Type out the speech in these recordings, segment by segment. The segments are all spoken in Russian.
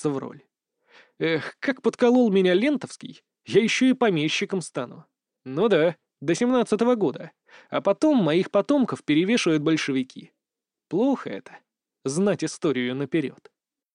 вживаться в роль. Эх, как подколол меня Лентовский, я еще и помещиком стану. Ну да, до 17-го года. А потом моих потомков перевешивают большевики. Плохо это. Знать историю наперед.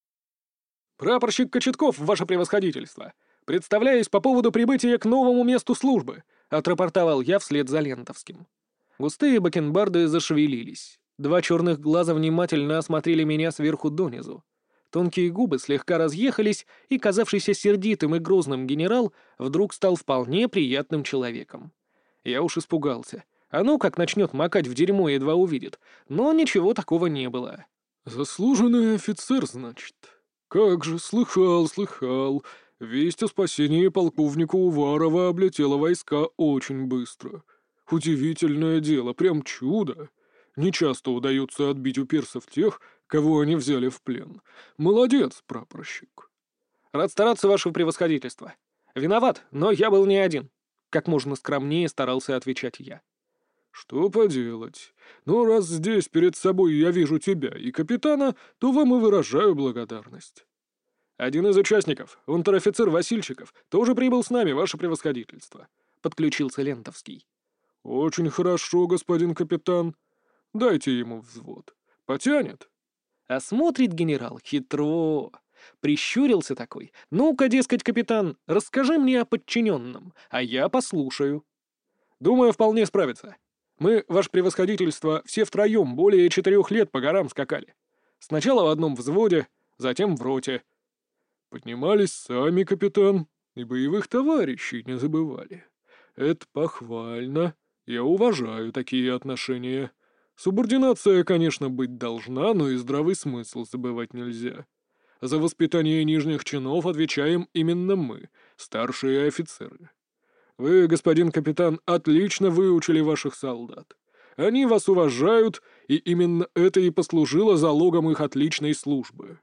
«Прапорщик Кочетков, ваше превосходительство! Представляюсь по поводу прибытия к новому месту службы!» — отрапортовал я вслед за Лентовским. Густые бакенбарды зашевелились. Два черных глаза внимательно осмотрели меня сверху донизу. Тонкие губы слегка разъехались, и казавшийся сердитым и грозным генерал вдруг стал вполне приятным человеком. Я уж испугался. А ну, как начнет макать в дерьмо, едва увидит. Но ничего такого не было. «Заслуженный офицер, значит? Как же, слыхал. Весть о спасении полковника Уварова облетела войска очень быстро. Удивительное дело, прям чудо. Нечасто удается отбить у персов тех, кого они взяли в плен. Молодец, прапорщик». Рад стараться, ваше превосходительство. Виноват, но я был не один. Как можно скромнее старался отвечать я. «Что поделать? Ну, раз здесь перед собой я вижу тебя и капитана, то вам и выражаю благодарность». Один из участников, унтер-офицер Васильчиков, тоже прибыл с нами, ваше превосходительство. Подключился Лентовский. «Очень хорошо, господин капитан. Дайте ему взвод. Потянет?» А смотрит генерал хитро. Прищурился такой. Ну-ка, дескать, капитан, расскажи мне о подчиненном, а я послушаю. Думаю, вполне справится. Мы, ваше превосходительство, все втроем более 4 лет по горам скакали. Сначала в одном взводе, затем в роте. «Поднимались сами, капитан, и боевых товарищей не забывали. Это похвально. Я уважаю такие отношения. Субординация, конечно, быть должна, но и здравый смысл забывать нельзя. За воспитание нижних чинов отвечаем именно мы, старшие офицеры. Вы, господин капитан, отлично выучили ваших солдат. Они вас уважают, и именно это и послужило залогом их отличной службы.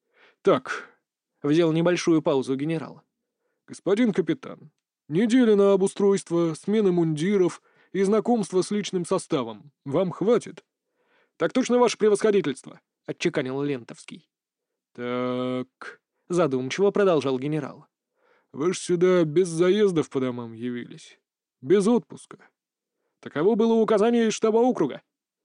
Так, Взял небольшую паузу генерал. господин капитан, недели на обустройство, смены мундиров и знакомство с личным составом. Вам хватит?» Так точно, ваше превосходительство, отчеканил Лентовский. «Так, Задумчиво продолжал генерал. вы ж сюда без заездов по домам явились. Без отпуска. Таково было указание из штаба округа.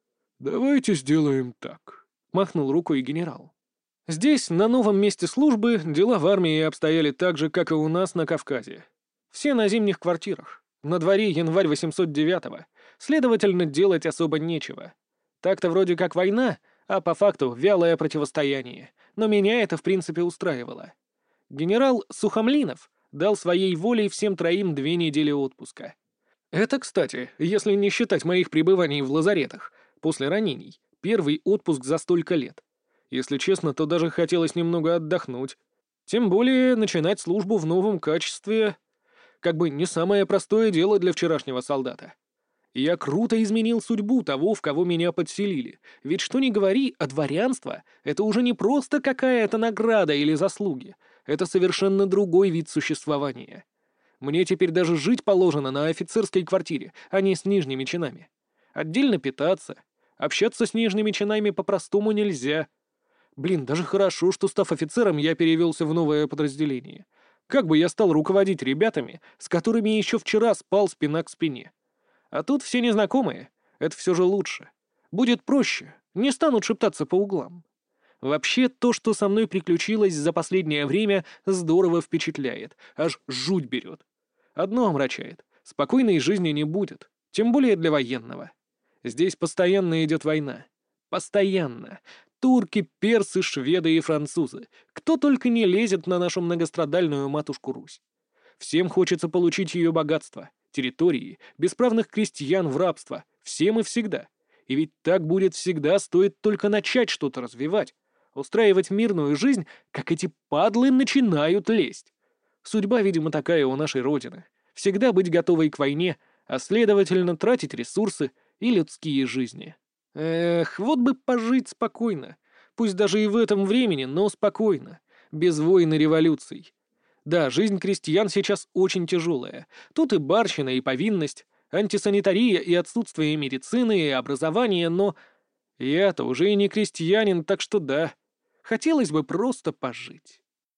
Давайте сделаем так». Махнул рукой генерал. Здесь, на новом месте службы, дела в армии обстояли так же, как и у нас на Кавказе. Все на зимних квартирах. На дворе январь 809-го. Следовательно, делать особо нечего. Так-то вроде как война, а по факту вялое противостояние. Но меня это в принципе устраивало. Генерал Сухомлинов дал своей волей всем троим 2 недели отпуска. Это, кстати, если не считать моих пребываний в лазаретах, после ранений, первый отпуск за столько лет. Если честно, то даже хотелось немного отдохнуть. Тем более начинать службу в новом качестве как бы не самое простое дело для вчерашнего солдата. Я круто изменил судьбу того, в кого меня подселили. Ведь что ни говори, а дворянство — это уже не просто какая-то награда или заслуги. Это совершенно другой вид существования. Мне теперь даже жить положено на офицерской квартире, а не с нижними чинами. Отдельно питаться. Общаться с нижними чинами по-простому нельзя. Блин, даже хорошо, что, став офицером, я перевелся в новое подразделение. Как бы я стал руководить ребятами, с которыми еще вчера спал спина к спине. А тут все незнакомые. Это все же лучше. Будет проще. Не станут шептаться по углам. Вообще, то, что со мной приключилось за последнее время, здорово впечатляет. Аж жуть берет. Одно омрачает. Спокойной жизни не будет. Тем более для военного. Здесь постоянно идет война. Постоянно. Турки, персы, шведы и французы. Кто только не лезет на нашу многострадальную матушку Русь. Всем хочется получить ее богатство, территории, бесправных крестьян в рабство. Всем и всегда. И ведь так будет всегда, стоит только начать что-то развивать. Устраивать мирную жизнь, как эти падлы начинают лезть. Судьба, видимо, такая у нашей Родины. Всегда быть готовой к войне, а следовательно тратить ресурсы и людские жизни. Эх, вот бы пожить спокойно. Пусть даже и в этом времени, но спокойно. Без войн и революций. Да, жизнь крестьян сейчас очень тяжелая. Тут и барщина, и повинность, антисанитария, и отсутствие медицины, и образования, но... Я-то уже и не крестьянин, так что да. Хотелось бы просто пожить.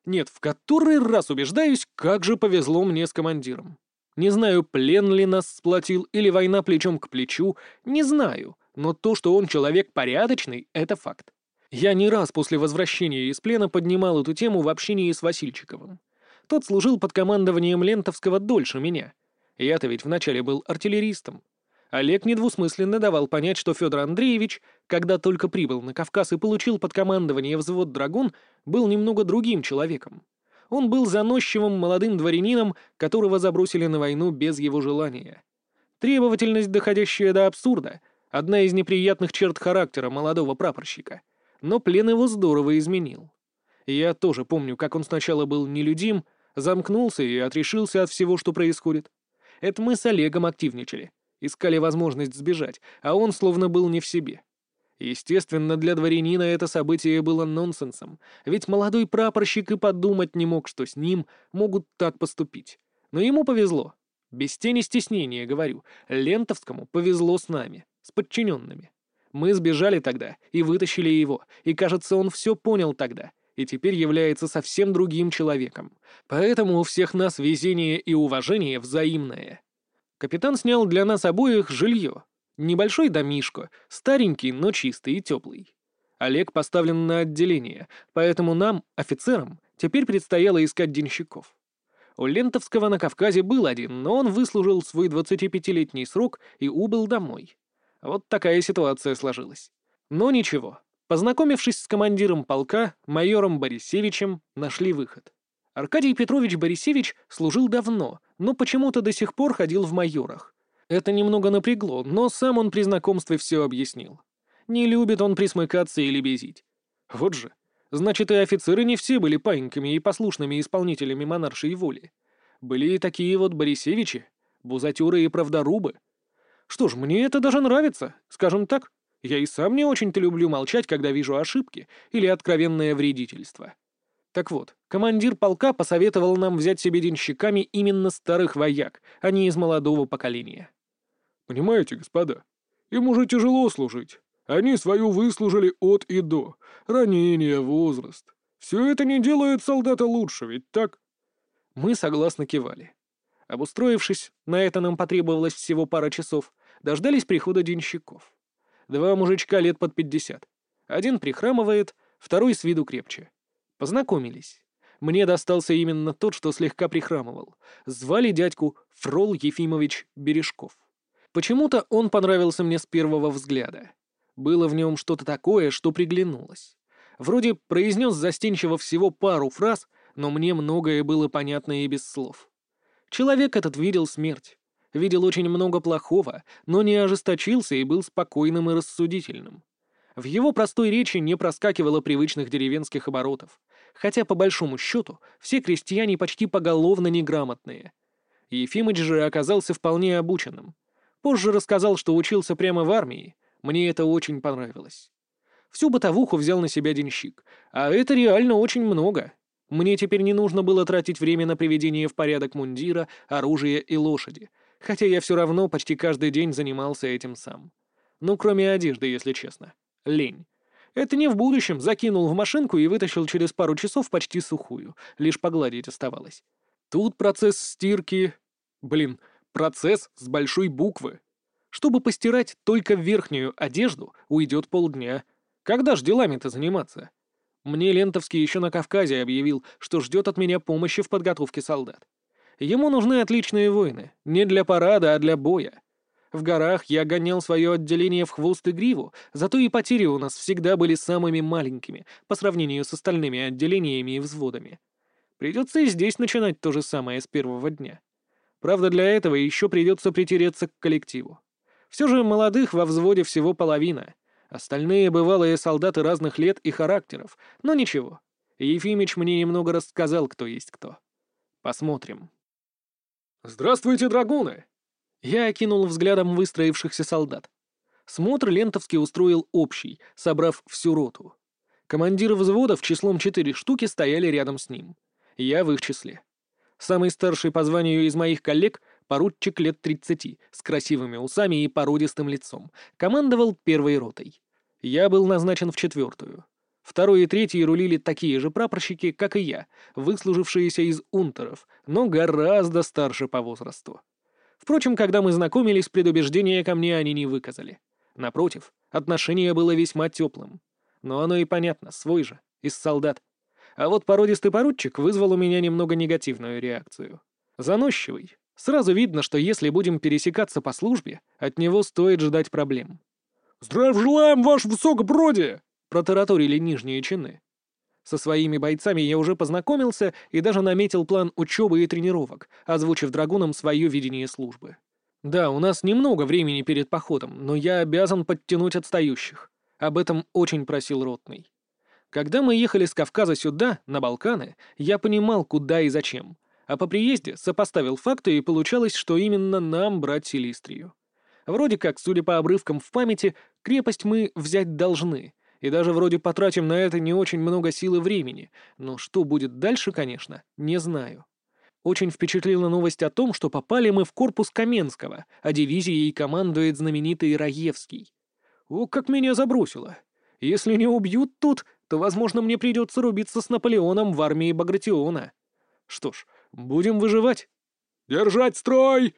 Нет, в который раз убеждаюсь, как же повезло мне с командиром. Не знаю, плен ли нас сплотил или война плечом к плечу, не знаю, но то, что он человек порядочный, это факт. Я не раз после возвращения из плена поднимал эту тему в общении с Васильчиковым. Тот служил под командованием Лентовского дольше меня. Я-то ведь вначале был артиллеристом. Олег недвусмысленно давал понять, что Федор Андреевич, когда только прибыл на Кавказ и получил под командование взвод «Драгун», был немного другим человеком. Он был заносчивым молодым дворянином, которого забросили на войну без его желания. Требовательность, доходящая до абсурда, одна из неприятных черт характера молодого прапорщика. Но плен его здорово изменил. Я тоже помню, как он сначала был нелюдим, замкнулся и отрешился от всего, что происходит. Это мы с Олегом активничали, искали возможность сбежать, а он словно был не в себе. Естественно, для дворянина это событие было нонсенсом, ведь молодой прапорщик и подумать не мог, что с ним могут так поступить. Но ему повезло. Без тени стеснения, говорю, Лентовскому повезло с нами, с подчиненными. Мы сбежали тогда и вытащили его, и, кажется, он все понял тогда, и теперь является совсем другим человеком. Поэтому у всех нас везение и уважение взаимное. Капитан снял для нас обоих жилье. Небольшой домишко, старенький, но чистый и теплый. Олег поставлен на отделение, поэтому нам, офицерам, теперь предстояло искать денщиков. У Лентовского на Кавказе был один, но он выслужил свой 25-летний срок и убыл домой. Вот такая ситуация сложилась. Но ничего. Познакомившись с командиром полка, майором Борисевичем, нашли выход. Аркадий Петрович Борисевич служил давно, но почему-то до сих пор ходил в майорах. Это немного напрягло, но сам он при знакомстве все объяснил. Не любит он присмыкаться или безить. Вот же. Значит, и офицеры не все были паиньками и послушными исполнителями монаршей воли. Были и такие вот Борисевичи, бузатеры и правдорубы. Что ж, мне это даже нравится, скажем так. Я и сам не очень-то люблю молчать, когда вижу ошибки или откровенное вредительство. Так вот, командир полка посоветовал нам взять себе денщиками именно старых вояк, а не из молодого поколения. Понимаете, господа, им уже тяжело служить. Они свою выслужили от и до. Ранения, возраст. Все это не делает солдата лучше, ведь так? Мы согласно кивали. Обустроившись, на это нам потребовалось всего пара часов, дождались прихода денщиков. 2 мужичка лет под 50. Один прихрамывает, второй с виду крепче. Познакомились. Мне достался именно тот, что слегка прихрамывал. Звали дядьку Фрол Ефимович Бережков. Почему-то он понравился мне с первого взгляда. Было в нем что-то такое, что приглянулось. Вроде произнес застенчиво всего пару фраз, но мне многое было понятно и без слов. Человек этот видел смерть. Видел очень много плохого, но не ожесточился и был спокойным и рассудительным. В его простой речи не проскакивало привычных деревенских оборотов, хотя, по большому счету, все крестьяне почти поголовно неграмотные. Ефимыч же оказался вполне обученным. Позже рассказал, что учился прямо в армии. Мне это очень понравилось. Всю бытовуху взял на себя денщик, а это реально очень много. Мне теперь не нужно было тратить время на приведение в порядок мундира, оружия и лошади, хотя я все равно почти каждый день занимался этим сам. Ну, кроме одежды, если честно. Лень. Это не в будущем, закинул в машинку и вытащил через пару часов почти сухую, лишь погладить оставалось. Тут процесс стирки... процесс с большой буквы. Чтобы постирать только верхнюю одежду, уйдет полдня. Когда ж делами-то заниматься? Мне Лентовский еще на Кавказе объявил, что ждет от меня помощи в подготовке солдат. Ему нужны отличные воины, не для парада, а для боя. В горах я гонял свое отделение в хвост и гриву, зато и потери у нас всегда были самыми маленькими по сравнению с остальными отделениями и взводами. Придется и здесь начинать то же самое с первого дня. Правда, для этого еще придется притереться к коллективу. Все же молодых во взводе всего половина. Остальные бывалые солдаты разных лет и характеров. Но ничего. Ефимыч мне немного рассказал, кто есть кто. Посмотрим. «Здравствуйте, драгуны!» Я окинул взглядом выстроившихся солдат. Смотр Лентовский устроил общий, собрав всю роту. Командиры взводов числом 4 штуки стояли рядом с ним. Я в их числе. Самый старший по званию из моих коллег — поручик лет 30, с красивыми усами и породистым лицом, командовал первой ротой. Я был назначен в 4-ю. Второй и третий рулили такие же прапорщики, как и я, выслужившиеся из унтеров, но гораздо старше по возрасту. Впрочем, когда мы знакомились, предубеждения ко мне они не выказали. Напротив, отношение было весьма теплым. Но оно и понятно, свой же, из солдат. А вот породистый поручик вызвал у меня немного негативную реакцию. Заносчивый. Сразу видно, что если будем пересекаться по службе, от него стоит ждать проблем. «Здравия желаем, ваше высокобродие!» — протараторили нижние чины. Со своими бойцами я уже познакомился и даже наметил план учебы и тренировок, озвучив драгунам свое видение службы. Да, у нас немного времени перед походом, но я обязан подтянуть отстающих. Об этом очень просил ротный. Когда мы ехали с Кавказа сюда, на Балканы, я понимал, куда и зачем. А по приезде сопоставил факты, и получалось, что именно нам брать Силистрию. Вроде как, судя по обрывкам в памяти, крепость мы взять должны, и даже вроде потратим на это не очень много сил и времени, но что будет дальше, конечно, не знаю. Очень впечатлила новость о том, что попали мы в корпус Каменского, а дивизией командует знаменитый Раевский. О, как меня забросило! Если не убьют тут, то, возможно, мне придется рубиться с Наполеоном в армии Багратиона. Что ж, будем выживать. «Держать строй!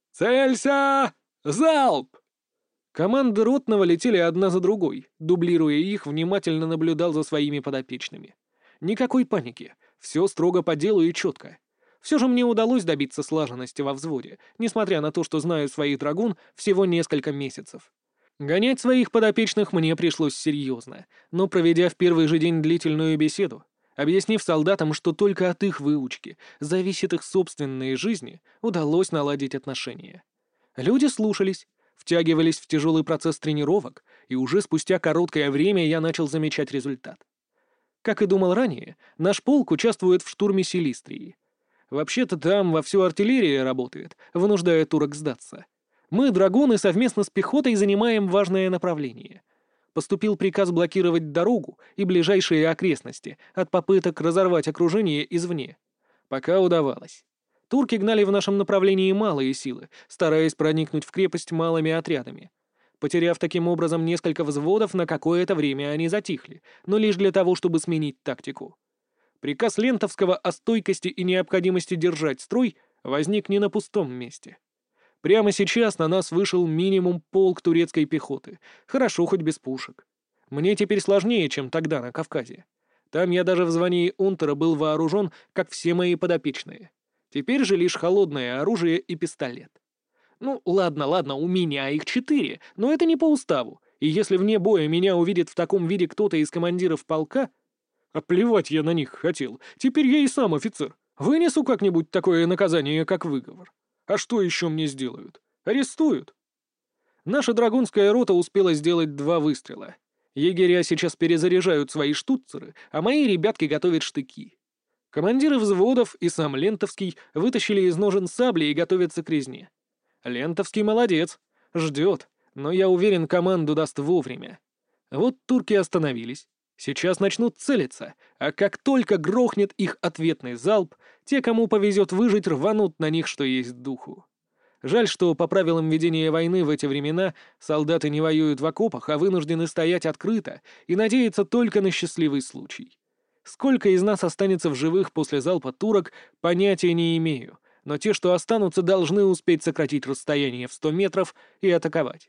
Целься! Залп!» Команды ротного летели одна за другой. Дублируя их, внимательно наблюдал за своими подопечными. Никакой паники. Все строго по делу и четко. Все же мне удалось добиться слаженности во взводе, несмотря на то, что знаю своих драгун всего несколько месяцев. Гонять своих подопечных мне пришлось серьезно, но проведя в первый же день длительную беседу, объяснив солдатам, что только от их выучки зависит их собственные жизни, удалось наладить отношения. Люди слушались, втягивались в тяжелый процесс тренировок, и уже спустя короткое время я начал замечать результат. Как и думал ранее, наш полк участвует в штурме Силистрии. Вообще-то там вовсю артиллерия работает, вынуждая турок сдаться. Мы, драгуны, совместно с пехотой занимаем важное направление. Поступил приказ блокировать дорогу и ближайшие окрестности от попыток разорвать окружение извне. Пока удавалось. Турки гнали в нашем направлении малые силы, стараясь проникнуть в крепость малыми отрядами. Потеряв таким образом несколько взводов, на какое-то время они затихли, но лишь для того, чтобы сменить тактику. Приказ Лентовского о стойкости и необходимости держать строй возник не на пустом месте. Прямо сейчас на нас вышел минимум полк турецкой пехоты, хорошо хоть без пушек. Мне теперь сложнее, чем тогда на Кавказе. Там я даже в звании унтера был вооружен, как все мои подопечные. Теперь же лишь холодное оружие и пистолет. Ну, ладно, у меня их 4, но это не по уставу, и если вне боя меня увидит в таком виде кто-то из командиров полка... А плевать я на них хотел, теперь я и сам офицер. Вынесу как-нибудь такое наказание, как выговор. А что еще мне сделают? Арестуют. Наша драгунская рота успела сделать 2 выстрела. Егеря сейчас перезаряжают свои штуцеры, а мои ребятки готовят штыки. Командиры взводов и сам Лентовский вытащили из ножен сабли и готовятся к резне. Лентовский молодец, ждет, но я уверен, команду даст вовремя. Вот турки остановились. Сейчас начнут целиться, а как только грохнет их ответный залп, те, кому повезет выжить, рванут на них, что есть духу. Жаль, что по правилам ведения войны в эти времена солдаты не воюют в окопах, а вынуждены стоять открыто и надеяться только на счастливый случай. Сколько из нас останется в живых после залпа турок, понятия не имею, но те, что останутся, должны успеть сократить расстояние в 100 метров и атаковать.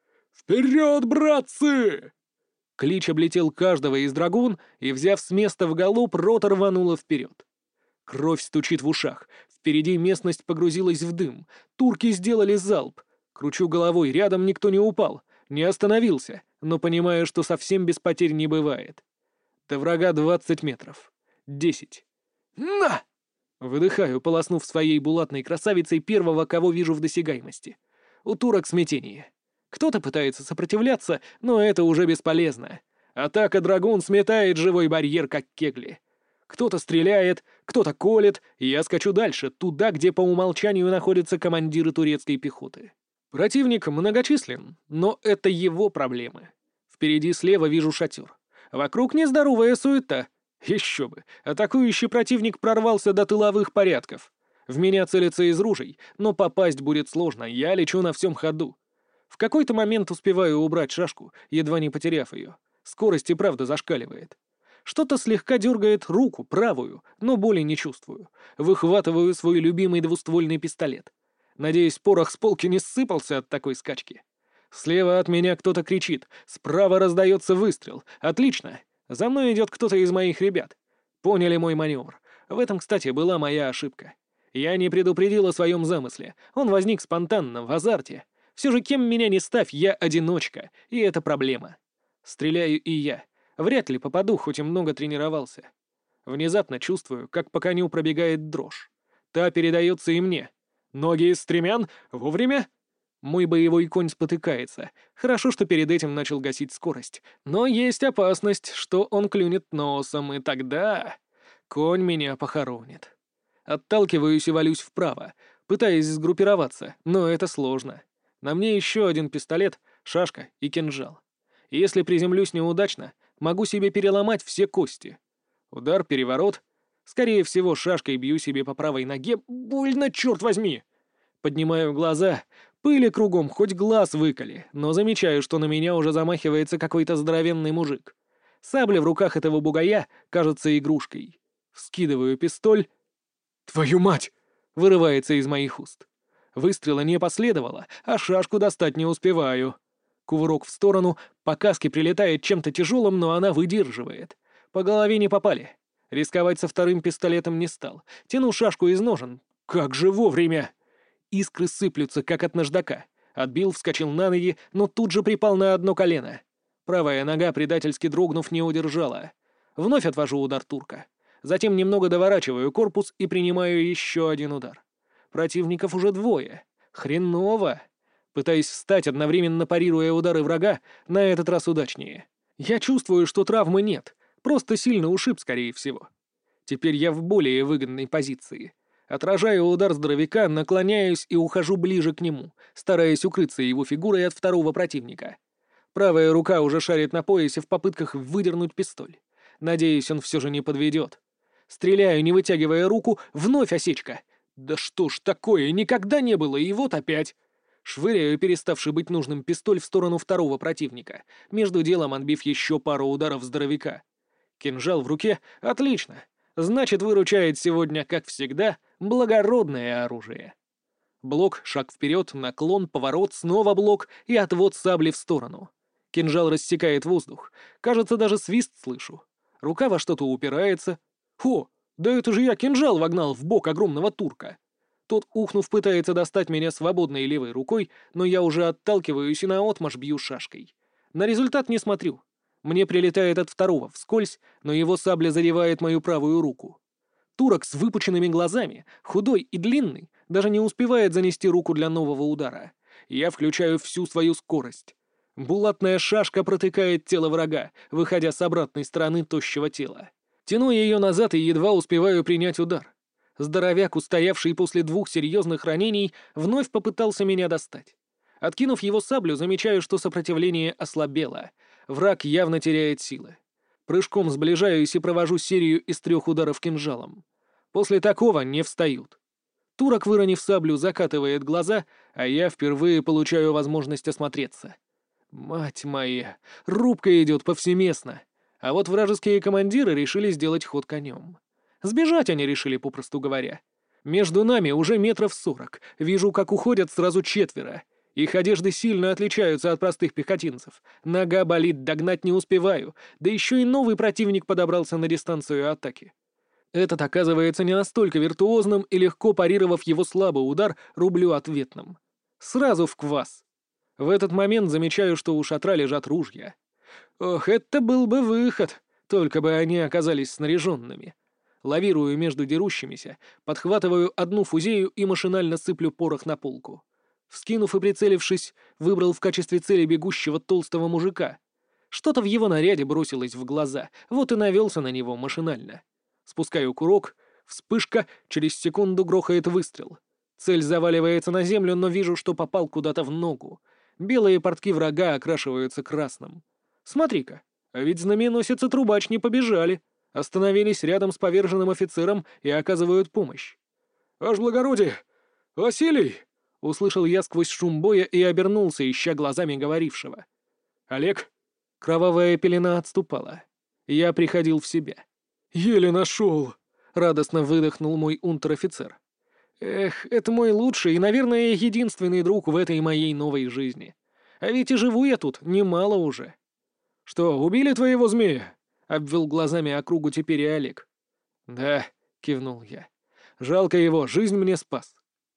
«Вперед, братцы!» Клич облетел каждого из драгун, и, взяв с места в галоп, рота рванула вперед. Кровь стучит в ушах. Впереди местность погрузилась в дым. Турки сделали залп. Кручу головой, рядом никто не упал, не остановился, но понимаю, что совсем без потерь не бывает. До врага 20 метров. 10. На! Выдыхаю, полоснув своей булатной красавицей первого, кого вижу в досягаемости. У турок смятение. Кто-то пытается сопротивляться, но это уже бесполезно. Атака драгун сметает живой барьер, как кегли. Кто-то стреляет, кто-то колет, и я скачу дальше, туда, где по умолчанию находятся командиры турецкой пехоты. Противник многочислен, но это его проблемы. Впереди слева вижу шатер. Вокруг нездоровая суета. Еще бы, атакующий противник прорвался до тыловых порядков. В меня целятся из ружей, но попасть будет сложно, я лечу на всем ходу. В какой-то момент успеваю убрать шашку, едва не потеряв ее. Скорость и правда зашкаливает. Что-то слегка дергает руку, правую, но боли не чувствую. Выхватываю свой любимый двуствольный пистолет. Надеюсь, порох с полки не ссыпался от такой скачки. Слева от меня кто-то кричит, справа раздается выстрел. Отлично! За мной идет кто-то из моих ребят. Поняли мой маневр. В этом, кстати, была моя ошибка. Я не предупредил о своем замысле. Он возник спонтанно, в азарте. Все же кем меня не ставь, я одиночка, и это проблема. Стреляю и я. Вряд ли попаду, хоть и много тренировался. Внезапно чувствую, как по коню пробегает дрожь. Та передается и мне. Ноги из стремян? Вовремя? Мой боевой конь спотыкается. Хорошо, что перед этим начал гасить скорость. Но есть опасность, что он клюнет носом, и тогда конь меня похоронит. Отталкиваюсь и валюсь вправо, пытаясь сгруппироваться, но это сложно. На мне еще один пистолет, шашка и кинжал. Если приземлюсь неудачно, могу себе переломать все кости. Удар, переворот. Скорее всего, шашкой бью себе по правой ноге. Больно, черт возьми! Поднимаю глаза. Пыли кругом, хоть глаз выколи, но замечаю, что на меня уже замахивается какой-то здоровенный мужик. Сабля в руках этого бугая кажется игрушкой. Вскидываю пистоль. «Твою мать!» — вырывается из моих уст. Выстрела не последовало, а шашку достать не успеваю. Кувырок в сторону, по каске прилетает чем-то тяжелым, но она выдерживает. По голове не попали. Рисковать со вторым пистолетом не стал. Тяну шашку из ножен. Как же вовремя! Искры сыплются, как от наждака. Отбил, вскочил на ноги, но тут же припал на одно колено. Правая нога, предательски дрогнув, не удержала. Вновь отвожу удар турка. Затем немного доворачиваю корпус и принимаю еще один удар. Противников уже двое. Хреново. Пытаюсь встать, одновременно парируя удары врага, на этот раз удачнее. Я чувствую, что травмы нет, просто сильно ушиб, скорее всего. Теперь я в более выгодной позиции. Отражаю удар здоровяка, наклоняюсь и ухожу ближе к нему, стараясь укрыться его фигурой от второго противника. Правая рука уже шарит на поясе в попытках выдернуть пистоль. Надеюсь, он все же не подведет. Стреляю, не вытягивая руку, вновь осечка. Да что ж такое, никогда не было, и вот опять. Швыряю переставший быть нужным пистоль в сторону второго противника, между делом отбив еще пару ударов здоровяка. Кинжал в руке — отлично. Значит, выручает сегодня, как всегда, благородное оружие. Блок, шаг вперед, наклон, поворот, снова блок и отвод сабли в сторону. Кинжал рассекает воздух. Кажется, даже свист слышу. Рука во что-то упирается. О, да это же я кинжал вогнал в бок огромного турка. Тот, ухнув, пытается достать меня свободной левой рукой, но я уже отталкиваюсь и наотмашь бью шашкой. На результат не смотрю. Мне прилетает от второго вскользь, но его сабля задевает мою правую руку. Турок с выпученными глазами, худой и длинный, даже не успевает занести руку для нового удара. Я включаю всю свою скорость. Булатная шашка протыкает тело врага, выходя с обратной стороны тощего тела. Тяну ее назад и едва успеваю принять удар. Здоровяк, устоявший после 2 серьезных ранений, вновь попытался меня достать. Откинув его саблю, замечаю, что сопротивление ослабело. Враг явно теряет силы. Прыжком сближаюсь и провожу серию из 3 ударов кинжалом. После такого не встают. Турок, выронив саблю, закатывает глаза, а я впервые получаю возможность осмотреться. Мать моя, рубка идет повсеместно. А вот вражеские командиры решили сделать ход конем. Сбежать они решили, попросту говоря. Между нами уже 40 метров. Вижу, как уходят сразу 4. Их одежды сильно отличаются от простых пехотинцев. Нога болит, догнать не успеваю. Да еще и новый противник подобрался на дистанцию атаки. Этот оказывается не настолько виртуозным, и легко парировав его слабый удар, рублю ответным. Сразу в квас. В этот момент замечаю, что у шатра лежат ружья. Ох, это был бы выход, только бы они оказались снаряженными. Лавирую между дерущимися, подхватываю одну фузею и машинально сыплю порох на полку. Вскинув и прицелившись, выбрал в качестве цели бегущего толстого мужика. Что-то в его наряде бросилось в глаза, вот и навелся на него машинально. Спускаю курок, вспышка, через секунду грохает выстрел. Цель заваливается на землю, но вижу, что попал куда-то в ногу. Белые портки врага окрашиваются красным. Смотри-ка, а ведь знаменосец и трубач не побежали. Остановились рядом с поверженным офицером и оказывают помощь. «Ваше благородие! Василий!» — услышал я сквозь шум боя и обернулся, ища глазами говорившего. «Олег?» Кровавая пелена отступала. Я приходил в себя. «Еле нашел!» — радостно выдохнул мой унтер-офицер. Эх, это мой лучший и, наверное, единственный друг в этой моей новой жизни. А ведь и живу я тут немало уже. «Что, убили твоего змея?» — обвел глазами округу теперь и Олег. «Да», — кивнул я. «Жалко его, жизнь мне спас».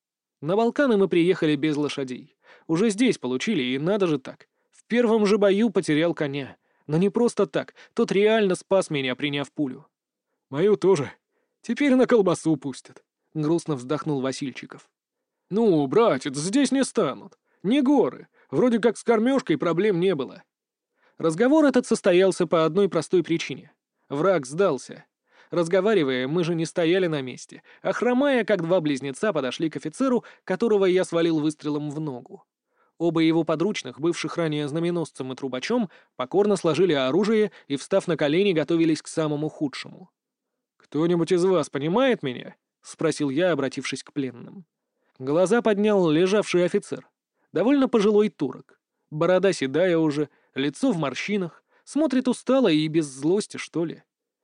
На Балканы мы приехали без лошадей. Уже здесь получили, и надо же так. В первом же бою потерял коня. Но не просто так, тот реально спас меня, приняв пулю. «Мою тоже. Теперь на колбасу пустят», — грустно вздохнул Васильчиков. «Ну, братец, здесь не станут. Не горы. Вроде как с кормежкой проблем не было». Разговор этот состоялся по одной простой причине. Враг сдался. Разговаривая, мы же не стояли на месте, а хромая, как два близнеца, подошли к офицеру, которого я свалил выстрелом в ногу. Оба его подручных, бывших ранее знаменосцем и трубачом, покорно сложили оружие и, встав на колени, готовились к самому худшему. «Кто-нибудь из вас понимает меня?» — спросил я, обратившись к пленным. Глаза поднял лежавший офицер. Довольно пожилой турок. Борода седая уже, лицо в морщинах, смотрит устало и без злости, что ли.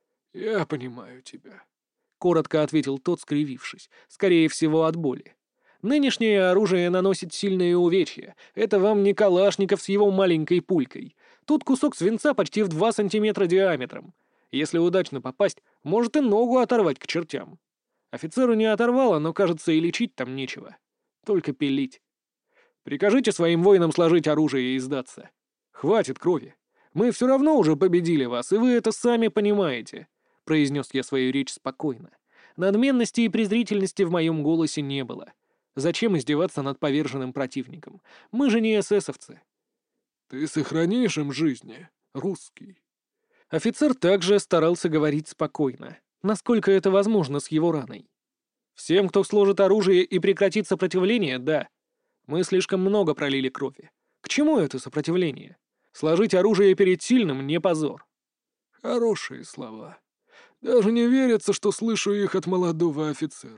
«Я понимаю тебя», — коротко ответил тот, скривившись, скорее всего, от боли. «Нынешнее оружие наносит сильные увечья. Это вам не Калашников с его маленькой пулькой. Тут кусок свинца почти в 2 сантиметра диаметром. Если удачно попасть, может и ногу оторвать к чертям. Офицеру не оторвало, но, кажется, и лечить там нечего. Только пилить. Прикажите своим воинам сложить оружие и сдаться. Хватит крови. Мы все равно уже победили вас, и вы это сами понимаете», — произнес я свою речь спокойно. Надменности и презрительности в моем голосе не было. Зачем издеваться над поверженным противником? Мы же не эсэсовцы. «Ты сохранишь им жизни, русский». Офицер также старался говорить спокойно, насколько это возможно с его раной. «Всем, кто сложит оружие и прекратит сопротивление, да. Мы слишком много пролили крови. К чему это сопротивление? Сложить оружие перед сильным — не позор». «Хорошие слова. Даже не верится, что слышу их от молодого офицера».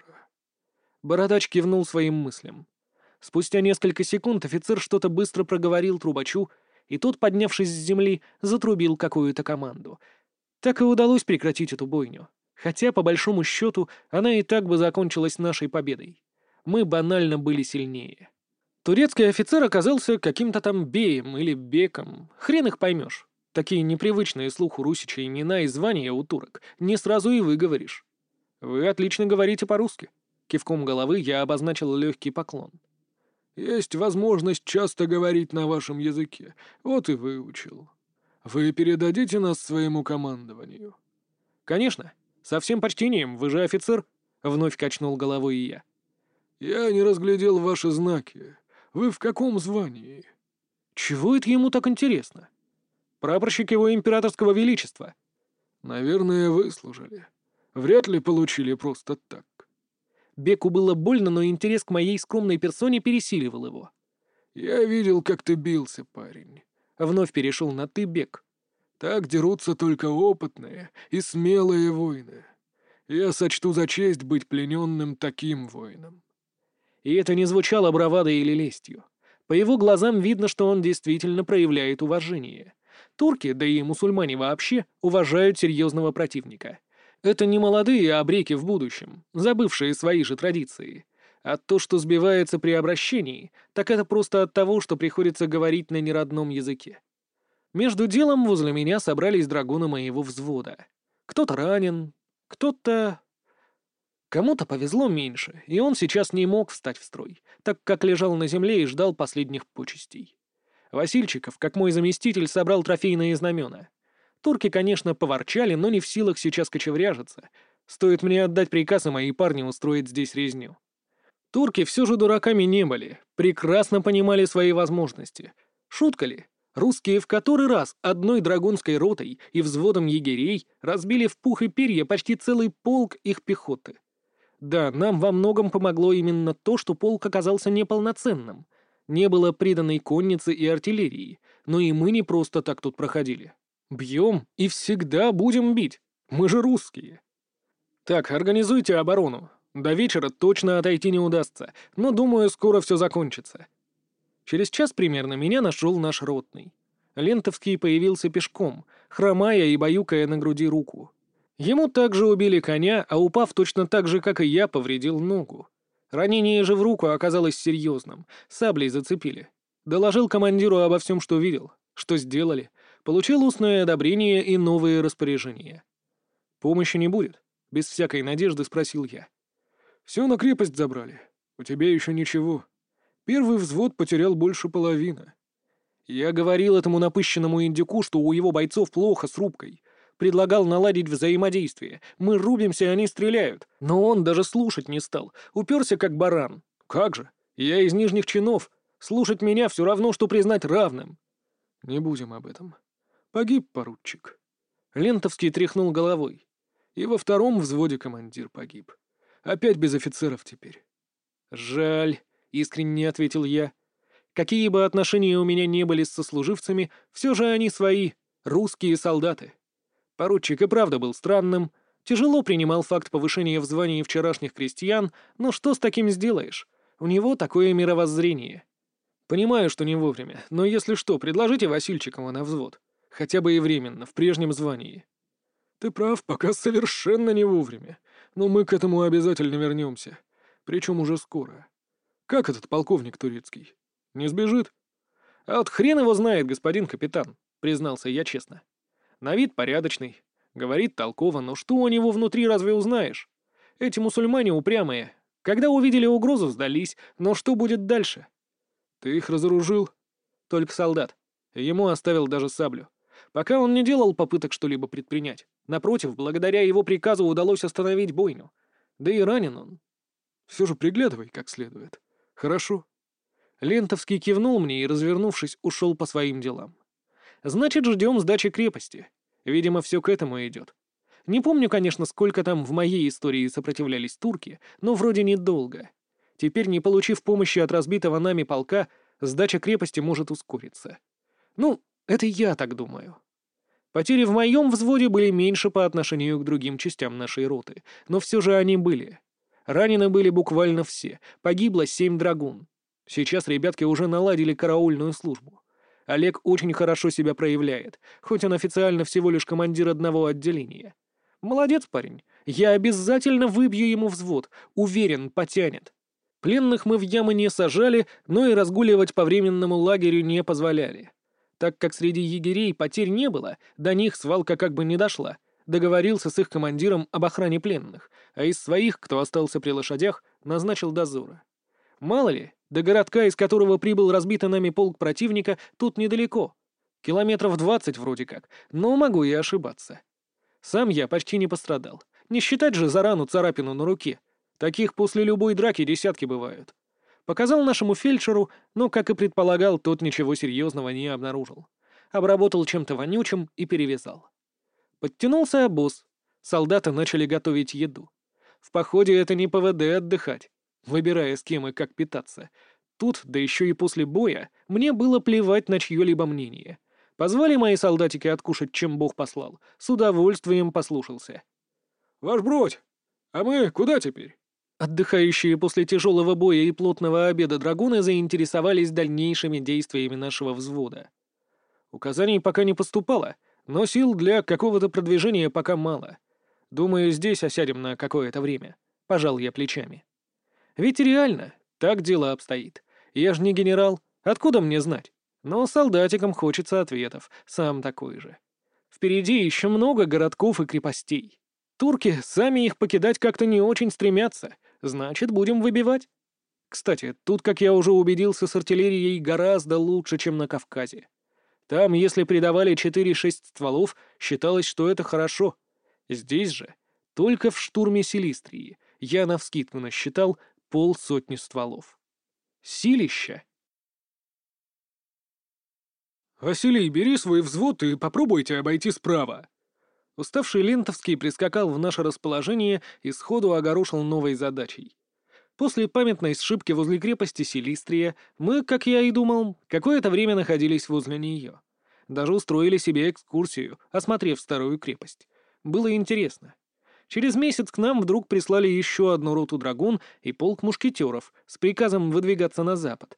Бородач кивнул своим мыслям. Спустя несколько секунд офицер что-то быстро проговорил трубачу, и тот, поднявшись с земли, затрубил какую-то команду. Так и удалось прекратить эту бойню. Хотя, по большому счету, она и так бы закончилась нашей победой. Мы банально были сильнее. Турецкий офицер оказался каким-то там беем или беком. Хрен их поймешь. Такие непривычные слуху русича имена и звания у турок не сразу и выговоришь. Вы отлично говорите по-русски. Кивком головы я обозначил легкий поклон. «Есть возможность часто говорить на вашем языке. Вот и выучил. Вы передадите нас своему командованию?» «Конечно. Со всем почтением, вы же офицер», — вновь качнул головой и я. «Я не разглядел ваши знаки. Вы в каком звании?» «Чего это ему так интересно?» «Прапорщик его императорского величества». «Наверное, выслужили. Вряд ли получили просто так». Беку было больно, но интерес к моей скромной персоне пересиливал его. «Я видел, как ты бился, парень». Вновь перешел на «ты», Бек. «Так дерутся только опытные и смелые воины. Я сочту за честь быть плененным таким воином». И это не звучало бравадой или лестью. По его глазам видно, что он действительно проявляет уважение. Турки, да и мусульмане вообще, уважают серьезного противника. Это не молодые обреки в будущем, забывшие свои же традиции. А то, что сбивается при обращении, так это просто от того, что приходится говорить на неродном языке. Между делом возле меня собрались драгуны моего взвода. Кто-то ранен, кто-то... Кому-то повезло меньше, и он сейчас не мог встать в строй, так как лежал на земле и ждал последних почестей. Васильчиков, как мой заместитель, собрал трофейные знамена. Турки, конечно, поворчали, но не в силах сейчас кочевряжиться. Стоит мне отдать приказ, и мои парни устроят здесь резню. Турки все же дураками не были, прекрасно понимали свои возможности. Шутка ли? Русские в который раз одной драгунской ротой и взводом егерей разбили в пух и перья почти целый полк их пехоты. Да, нам во многом помогло именно то, что полк оказался неполноценным. Не было приданной конницы и артиллерии, но и мы не просто так тут проходили. Бьем и всегда будем бить. Мы же русские. Так, организуйте оборону. До вечера точно отойти не удастся, но, думаю, скоро все закончится. Через час примерно меня нашел наш ротный. Лентовский появился пешком, хромая и баюкая на груди руку. Ему также убили коня, а упав точно так же, как и я, повредил ногу. Ранение же в руку оказалось серьезным, саблей зацепили. Доложил командиру обо всем, что видел, что сделали, получил устное одобрение и новые распоряжения. «Помощи не будет?» — без всякой надежды спросил я. «Все на крепость забрали. У тебя еще ничего. Первый взвод потерял больше половины». Я говорил этому напыщенному индюку, что у его бойцов плохо с рубкой. Предлагал наладить взаимодействие. Мы рубимся, они стреляют. Но он даже слушать не стал. Уперся как баран. Как же? Я из нижних чинов. Слушать меня все равно, что признать равным. «Не будем об этом. Погиб поручик». Лентовский тряхнул головой. «И во втором взводе командир погиб. Опять без офицеров теперь». «Жаль», — искренне ответил я. «Какие бы отношения у меня не были с сослуживцами, все же они свои, русские солдаты». Поручик и правда был странным, тяжело принимал факт повышения в звании вчерашних крестьян, но что с таким сделаешь? У него такое мировоззрение. Понимаю, что не вовремя, но если что, предложите Васильчикова на взвод. Хотя бы и временно, в прежнем звании. «Ты прав, пока совершенно не вовремя. Но мы к этому обязательно вернемся. Причем уже скоро. Как этот полковник турецкий? Не сбежит?» «А вот хрен его знает, господин капитан», — признался я честно. «На вид порядочный, говорит толково, но что у него внутри, разве узнаешь? Эти мусульмане упрямые. Когда увидели угрозу, сдались, но что будет дальше?» «Ты их разоружил?» «Только солдат. Ему оставил даже саблю. Пока он не делал попыток что-либо предпринять. Напротив, благодаря его приказу удалось остановить бойню. Да и ранен он». «Все же приглядывай как следует. Хорошо?» Лентовский кивнул мне и, развернувшись, ушел по своим делам. «Значит, ждем сдачи крепости. Видимо, все к этому идет. Не помню, конечно, сколько там в моей истории сопротивлялись турки, но вроде недолго. Теперь, не получив помощи от разбитого нами полка, сдача крепости может ускориться. Ну, это я так думаю. Потери в моем взводе были меньше по отношению к другим частям нашей роты, но все же они были. Ранены были буквально все, погибло 7 драгун. Сейчас ребятки уже наладили караульную службу. Олег очень хорошо себя проявляет, хоть он официально всего лишь командир одного отделения. Молодец парень, я обязательно выбью ему взвод, уверен, потянет. Пленных мы в ямы не сажали, но и разгуливать по временному лагерю не позволяли. Так как среди егерей потерь не было, до них свалка как бы не дошла. Договорился с их командиром об охране пленных, а из своих, кто остался при лошадях, назначил дозора. Мало ли, до городка, из которого прибыл разбитый нами полк противника, тут недалеко. Километров 20 вроде как, но могу и ошибаться. Сам я почти не пострадал. Не считать же за рану царапину на руке. Таких после любой драки десятки бывают. Показал нашему фельдшеру, но, как и предполагал, тот ничего серьезного не обнаружил. Обработал чем-то вонючим и перевязал. Подтянулся обоз. Солдаты начали готовить еду. В походе это не ПВД отдыхать, выбирая с кем и как питаться. Тут, да еще и после боя, мне было плевать на чье-либо мнение. Позвали мои солдатики откушать, чем Бог послал. С удовольствием послушался. «Ваш бродь! А мы куда теперь?» Отдыхающие после тяжелого боя и плотного обеда драгуны заинтересовались дальнейшими действиями нашего взвода. Указаний пока не поступало, но сил для какого-то продвижения пока мало. Думаю, здесь осядем на какое-то время. Пожал я плечами. Ведь реально, так дело обстоит. Я же не генерал, откуда мне знать? Но солдатикам хочется ответов, сам такой же. Впереди еще много городков и крепостей. Турки сами их покидать как-то не очень стремятся, значит, будем выбивать. Кстати, тут, как я уже убедился, с артиллерией гораздо лучше, чем на Кавказе. Там, если придавали 4-6 стволов, считалось, что это хорошо. Здесь же, только в штурме Силистрии, я навскидку насчитал 50 стволов. Силища! «Василий, бери свой взвод и попробуйте обойти справа». Уставший Лентовский прискакал в наше расположение и сходу огорошил новой задачей. После памятной сшибки возле крепости Силистрия мы, как я и думал, какое-то время находились возле нее. Даже устроили себе экскурсию, осмотрев старую крепость. Было интересно. Через месяц к нам вдруг прислали еще одну роту драгун и полк мушкетеров с приказом выдвигаться на запад.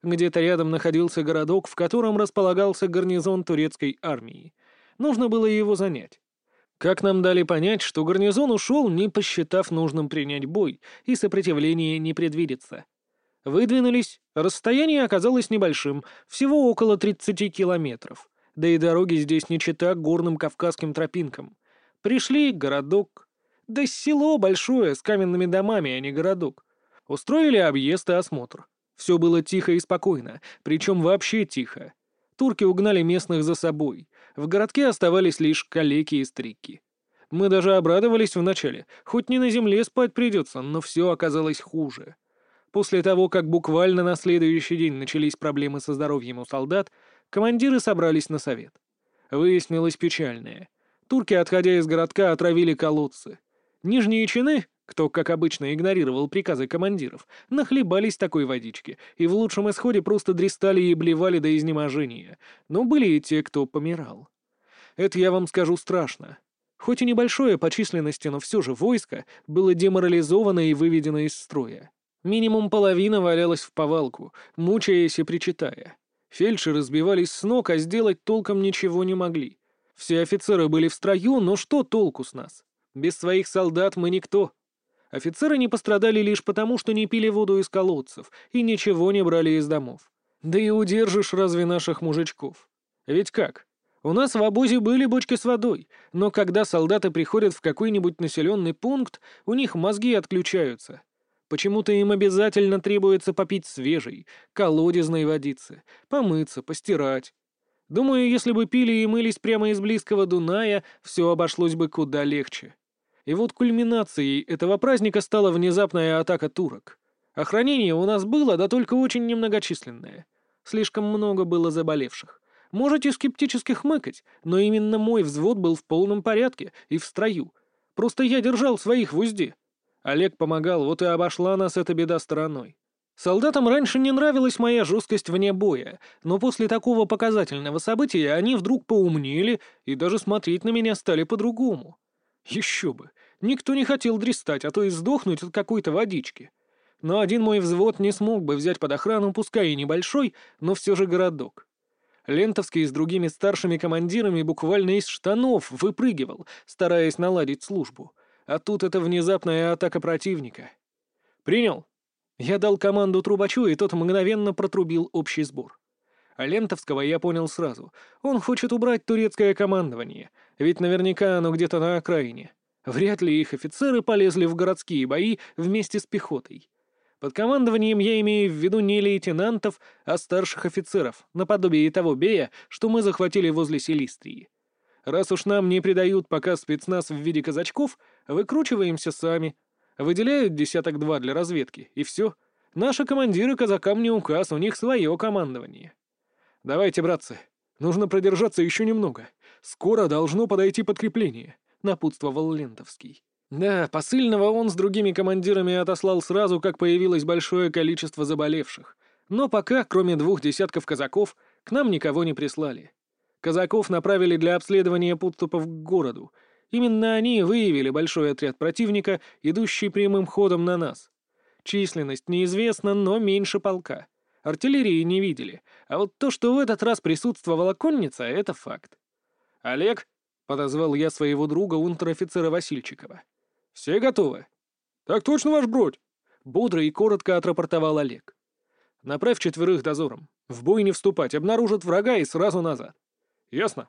Где-то рядом находился городок, в котором располагался гарнизон турецкой армии. Нужно было его занять. Как нам дали понять, что гарнизон ушел, не посчитав нужным принять бой, и сопротивление не предвидится. Выдвинулись, расстояние оказалось небольшим, всего около 30 километров. Да и дороги здесь не чета горным кавказским тропинкам. Пришли, городок. Да село большое, с каменными домами, а не городок. Устроили объезд и осмотр. Все было тихо и спокойно, причем вообще тихо. Турки угнали местных за собой. В городке оставались лишь калеки и старики. Мы даже обрадовались вначале, хоть не на земле спать придется, но все оказалось хуже. После того, как буквально на следующий день начались проблемы со здоровьем у солдат, командиры собрались на совет. Выяснилось печальное. Турки, отходя из городка, отравили колодцы. Нижние чины, кто, как обычно, игнорировал приказы командиров, нахлебались такой водички и в лучшем исходе просто дристали и блевали до изнеможения. Но были и те, кто помирал. Это, я вам скажу, страшно. Хоть и небольшое по численности, но все же войско было деморализовано и выведено из строя. Минимум половина валялась в повалку, мучаясь и причитая. Фельдшеры сбивались с ног, а сделать толком ничего не могли. Все офицеры были в строю, но что толку с нас? Без своих солдат мы никто. Офицеры не пострадали лишь потому, что не пили воду из колодцев и ничего не брали из домов. Да и удержишь разве наших мужичков? Ведь как? У нас в обозе были бочки с водой, но когда солдаты приходят в какой-нибудь населенный пункт, у них мозги отключаются. Почему-то им обязательно требуется попить свежей, колодезной водицы, помыться, постирать. Думаю, если бы пили и мылись прямо из близкого Дуная, все обошлось бы куда легче. И вот кульминацией этого праздника стала внезапная атака турок. Охранение у нас было, да только очень немногочисленное. Слишком много было заболевших. Можете скептически хмыкать, но именно мой взвод был в полном порядке и в строю. Просто я держал своих в узде. Олег помогал, вот и обошла нас эта беда стороной. Солдатам раньше не нравилась моя жесткость вне боя, но после такого показательного события они вдруг поумнели и даже смотреть на меня стали по-другому. Еще бы, никто не хотел дрестать, а то и сдохнуть от какой-то водички. Но один мой взвод не смог бы взять под охрану, пускай и небольшой, но все же городок. Лентовский с другими старшими командирами буквально из штанов выпрыгивал, стараясь наладить службу. А тут это внезапная атака противника. «Принял!» Я дал команду трубачу, и тот мгновенно протрубил общий сбор. А Лентовского я понял сразу. Он хочет убрать турецкое командование, ведь наверняка оно где-то на окраине. Вряд ли их офицеры полезли в городские бои вместе с пехотой. Под командованием я имею в виду не лейтенантов, а старших офицеров, наподобие того Бея, что мы захватили возле Силистрии. Раз уж нам не придают пока спецназ в виде казачков, выкручиваемся сами. Выделяют 10-2 для разведки, и все. Наши командиры казакам не указ, у них свое командование. «Давайте, братцы, нужно продержаться еще немного. Скоро должно подойти подкрепление», — напутствовал Лентовский. Да, посыльного он с другими командирами отослал сразу, как появилось большое количество заболевших. Но пока, кроме 2 десятков казаков, к нам никого не прислали. Казаков направили для обследования подступов к городу. Именно они выявили большой отряд противника, идущий прямым ходом на нас. Численность неизвестна, но меньше полка. Артиллерии не видели, а вот то, что в этот раз присутствовала конница, — это факт. «Олег», — подозвал я своего друга унтер-офицера Васильчикова. «Все готовы?» «Так точно, ваш бродь!» — бодро и коротко отрапортовал Олег. «Направь 4 дозором. В бой не вступать, обнаружат врага и сразу назад». «Ясно».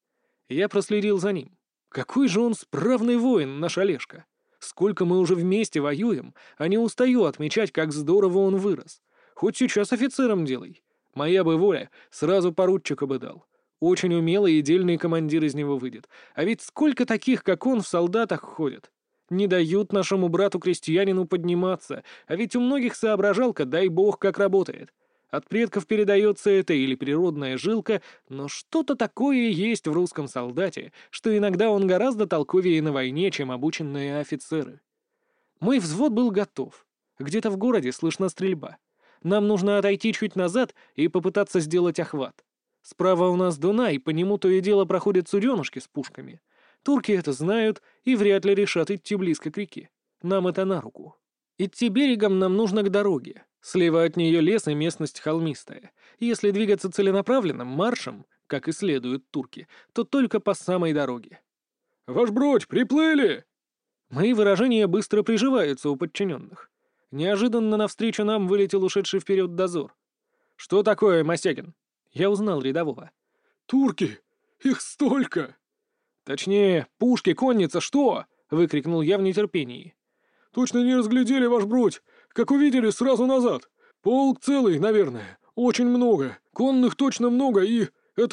Я проследил за ним. Какой же он справный воин, наш Олежка. Сколько мы уже вместе воюем, а не устаю отмечать, как здорово он вырос. Хоть сейчас офицером делай. Моя бы воля, сразу поручика бы дал. Очень умелый и дельный командир из него выйдет. А ведь сколько таких, как он, в солдатах ходят. Не дают нашему брату-крестьянину подниматься, а ведь у многих соображалка, дай бог, как работает. От предков передается это или природная жилка, но что-то такое есть в русском солдате, что иногда он гораздо толковее на войне, чем обученные офицеры. Мой взвод был готов. Где-то в городе слышна стрельба. Нам нужно отойти чуть назад и попытаться сделать охват. Справа у нас Дунай, по нему то и дело проходят суденышки с пушками. Турки это знают и вряд ли решат идти близко к реке. Нам это на руку. Идти берегом нам нужно к дороге. Слева от нее лес и местность холмистая. Если двигаться целенаправленным маршем, как и следуют турки, то только по самой дороге. «Ваш бродь, приплыли!» Мои выражения быстро приживаются у подчиненных. Неожиданно навстречу нам вылетел ушедший вперед дозор. «Что такое, Мосягин?» Я узнал рядового. «Турки! Их столько!» «Точнее, пушки, конница, что?» — выкрикнул я в нетерпении. «Точно не разглядели, ваш бродь! Как увидели, сразу назад! Полк целый, наверное. Очень много. Конных точно много и...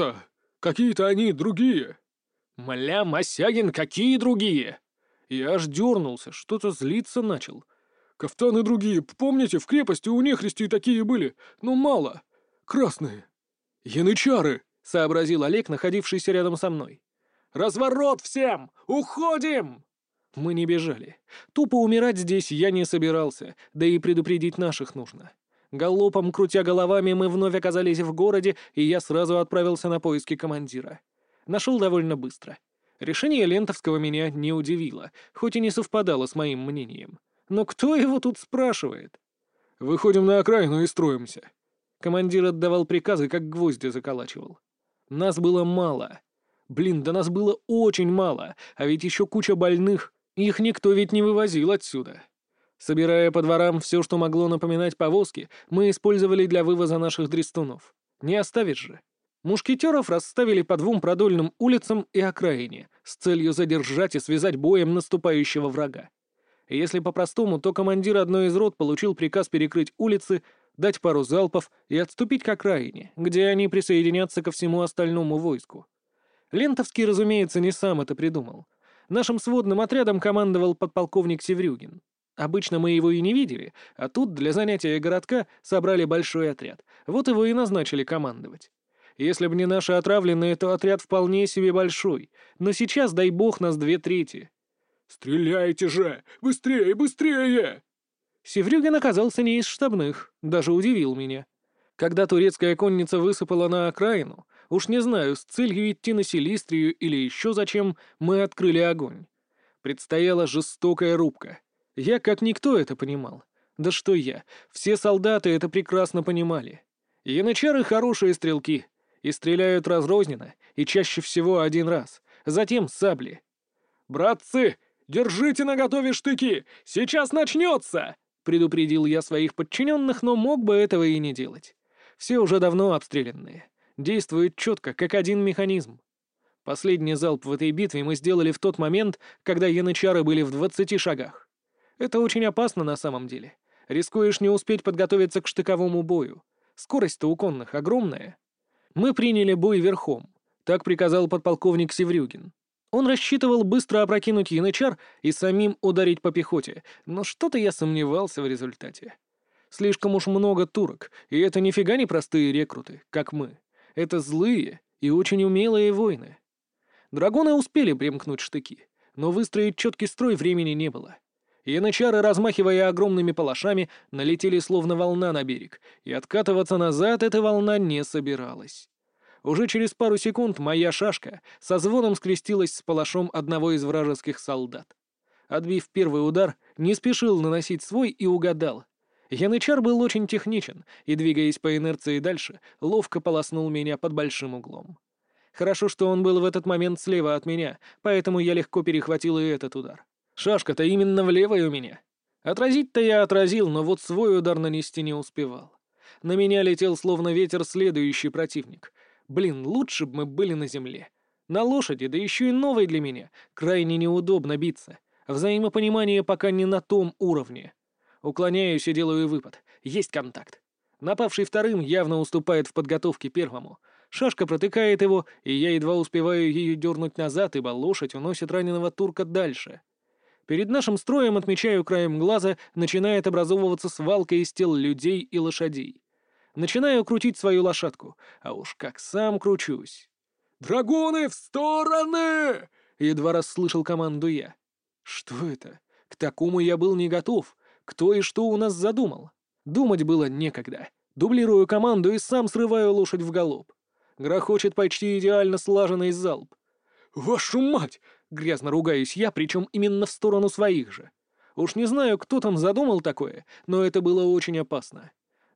Какие-то они другие!» «Мля, Мосягин, какие другие?» Я аж дернулся, что-то злиться начал. «Кафтаны другие. Помните, в крепости у нехристи такие были, но мало. Красные. Янычары!» — сообразил Олег, находившийся рядом со мной. «Разворот всем! Уходим!» Мы не бежали. Тупо умирать здесь я не собирался, да и предупредить наших нужно. Галопом, крутя головами, мы вновь оказались в городе, и я сразу отправился на поиски командира. Нашел довольно быстро. Решение Лентовского меня не удивило, хоть и не совпадало с моим мнением. Но кто его тут спрашивает? «Выходим на окраину и строимся». Командир отдавал приказы, как гвозди заколачивал. Нас было мало. Блин, да нас было очень мало, а ведь еще куча больных. Их никто ведь не вывозил отсюда. Собирая по дворам все, что могло напоминать повозки, мы использовали для вывоза наших дрестунов. Не оставишь же. Мушкетеров расставили по 2 продольным улицам и окраине, с целью задержать и связать боем наступающего врага. Если по-простому, то командир одной из рот получил приказ перекрыть улицы, дать пару залпов и отступить к окраине, где они присоединятся ко всему остальному войску. Лентовский, разумеется, не сам это придумал. Нашим сводным отрядом командовал подполковник Севрюгин. Обычно мы его и не видели, а тут для занятия городка собрали большой отряд. Вот его и назначили командовать. Если бы не наши отравленные, то отряд вполне себе большой. Но сейчас, дай бог, нас 2/3. «Стреляйте же! Быстрее, быстрее!» Севрюгин оказался не из штабных, даже удивил меня. Когда турецкая конница высыпала на окраину, уж не знаю, с целью идти на Силистрию или еще зачем, мы открыли огонь. Предстояла жестокая рубка. Я как никто это понимал. Да что я, все солдаты это прекрасно понимали. Янычары хорошие стрелки, и стреляют разрозненно, и чаще всего один раз, затем сабли. «Братцы, держите наготове штыки! Сейчас начнется!» Предупредил я своих подчиненных, но мог бы этого и не делать. Все уже давно обстрелянные. Действуют четко, как один механизм. Последний залп в этой битве мы сделали в тот момент, когда янычары были в 20 шагах. Это очень опасно на самом деле. Рискуешь не успеть подготовиться к штыковому бою. Скорость-то у конных огромная. Мы приняли бой верхом. Так приказал подполковник Севрюгин. Он рассчитывал быстро опрокинуть янычар и самим ударить по пехоте, но что-то я сомневался в результате. Слишком уж много турок, и это нифига не простые рекруты, как мы. Это злые и очень умелые воины. Драгоны успели примкнуть штыки, но выстроить четкий строй времени не было. Янычары, размахивая огромными палашами, налетели словно волна на берег, и откатываться назад эта волна не собиралась. Уже через пару секунд моя шашка со звоном скрестилась с палашом одного из вражеских солдат. Отбив первый удар, не спешил наносить свой и угадал. Янычар был очень техничен и, двигаясь по инерции дальше, ловко полоснул меня под большим углом. Хорошо, что он был в этот момент слева от меня, поэтому я легко перехватил и этот удар. Шашка-то именно в левой у меня. Отразить-то я отразил, но вот свой удар нанести не успевал. На меня летел словно ветер следующий противник. Блин, лучше бы мы были на земле. На лошади, да еще и новой для меня. Крайне неудобно биться. Взаимопонимание пока не на том уровне. Уклоняюсь и делаю выпад. Есть контакт. Напавший вторым явно уступает в подготовке первому. Шашка протыкает его, и я едва успеваю ее дернуть назад, ибо лошадь уносит раненого турка дальше. Перед нашим строем, отмечаю краем глаза, начинает образовываться свалка из тел людей и лошадей. Начинаю крутить свою лошадку, а уж как сам кручусь. «Драгоны, в стороны!» — едва расслышал команду я. Что это? К такому я был не готов. Кто и что у нас задумал? Думать было некогда. Дублирую команду и сам срываю лошадь в галоп. Грохочет почти идеально слаженный залп. «Вашу мать!» — грязно ругаюсь я, причем именно в сторону своих же. Уж не знаю, кто там задумал такое, но это было очень опасно.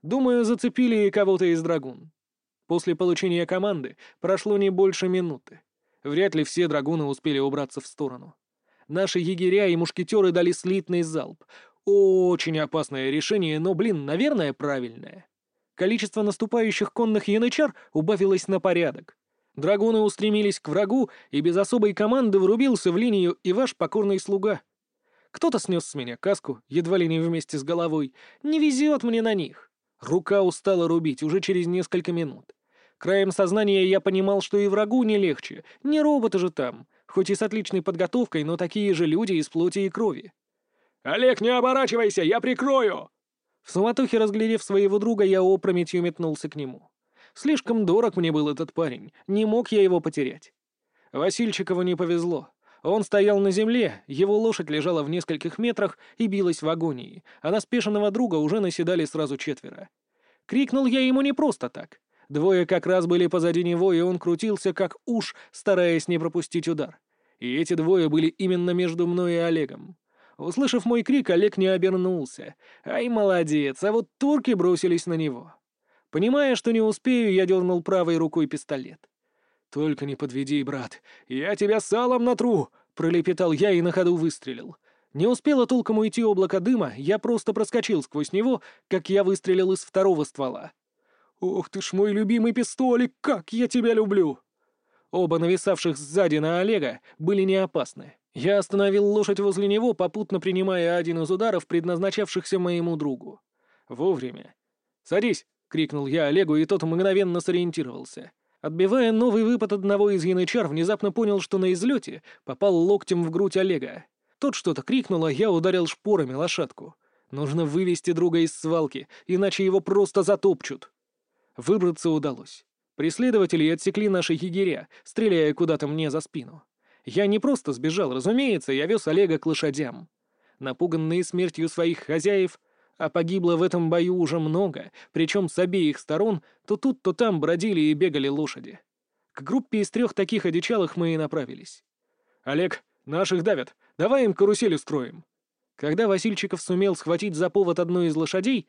Думаю, зацепили и кого-то из драгун. После получения команды прошло не больше минуты. Вряд ли все драгуны успели убраться в сторону. Наши егеря и мушкетеры дали слитный залп. Очень опасное решение, но, наверное, правильное. Количество наступающих конных янычар убавилось на порядок. Драгуны устремились к врагу, и без особой команды врубился в линию и ваш покорный слуга. Кто-то снес с меня каску, едва ли не вместе с головой. Не везет мне на них. Рука устала рубить уже через несколько минут. Краем сознания я понимал, что и врагу не легче. Не роботы же там, хоть и с отличной подготовкой, но такие же люди из плоти и крови. «Олег, не оборачивайся, я прикрою!» В суматохе, разглядев своего друга, я опрометью метнулся к нему. Слишком дорог мне был этот парень, не мог я его потерять. Васильчикову не повезло. Он стоял на земле, его лошадь лежала в нескольких метрах и билась в агонии, а на спешенного друга уже наседали сразу 4. Крикнул я ему не просто так. Двое как раз были позади него, и он крутился как уж, стараясь не пропустить удар. И эти двое были именно между мной и Олегом. Услышав мой крик, Олег не обернулся. Ай, молодец, а вот турки бросились на него. Понимая, что не успею, я дернул правой рукой пистолет. «Только не подведи, брат, я тебя салом натру!» — пролепетал я и на ходу выстрелил. Не успело толком уйти облако дыма, я просто проскочил сквозь него, как я выстрелил из второго ствола. «Ох ты ж мой любимый пистолик, как я тебя люблю!» Оба нависавших сзади на Олега были не опасны. Я остановил лошадь возле него, попутно принимая один из ударов, предназначавшихся моему другу. Вовремя. «Садись!» — крикнул я Олегу, и тот мгновенно сориентировался. Отбивая новый выпад одного из янычар, внезапно понял, что на излете попал локтем в грудь Олега. Тот что-то крикнул, а я ударил шпорами лошадку. Нужно вывести друга из свалки, иначе его просто затопчут. Выбраться удалось. Преследователи отсекли наши егеря, стреляя куда-то мне за спину. Я не просто сбежал, разумеется, я вез Олега к лошадям. Напуганные смертью своих хозяев, а погибло в этом бою уже много, причем с обеих сторон, то тут, то там бродили и бегали лошади. К группе из 3 таких одичалых мы и направились. «Олег, наших давят, давай им карусель устроим». Когда Васильчиков сумел схватить за повод одной из лошадей,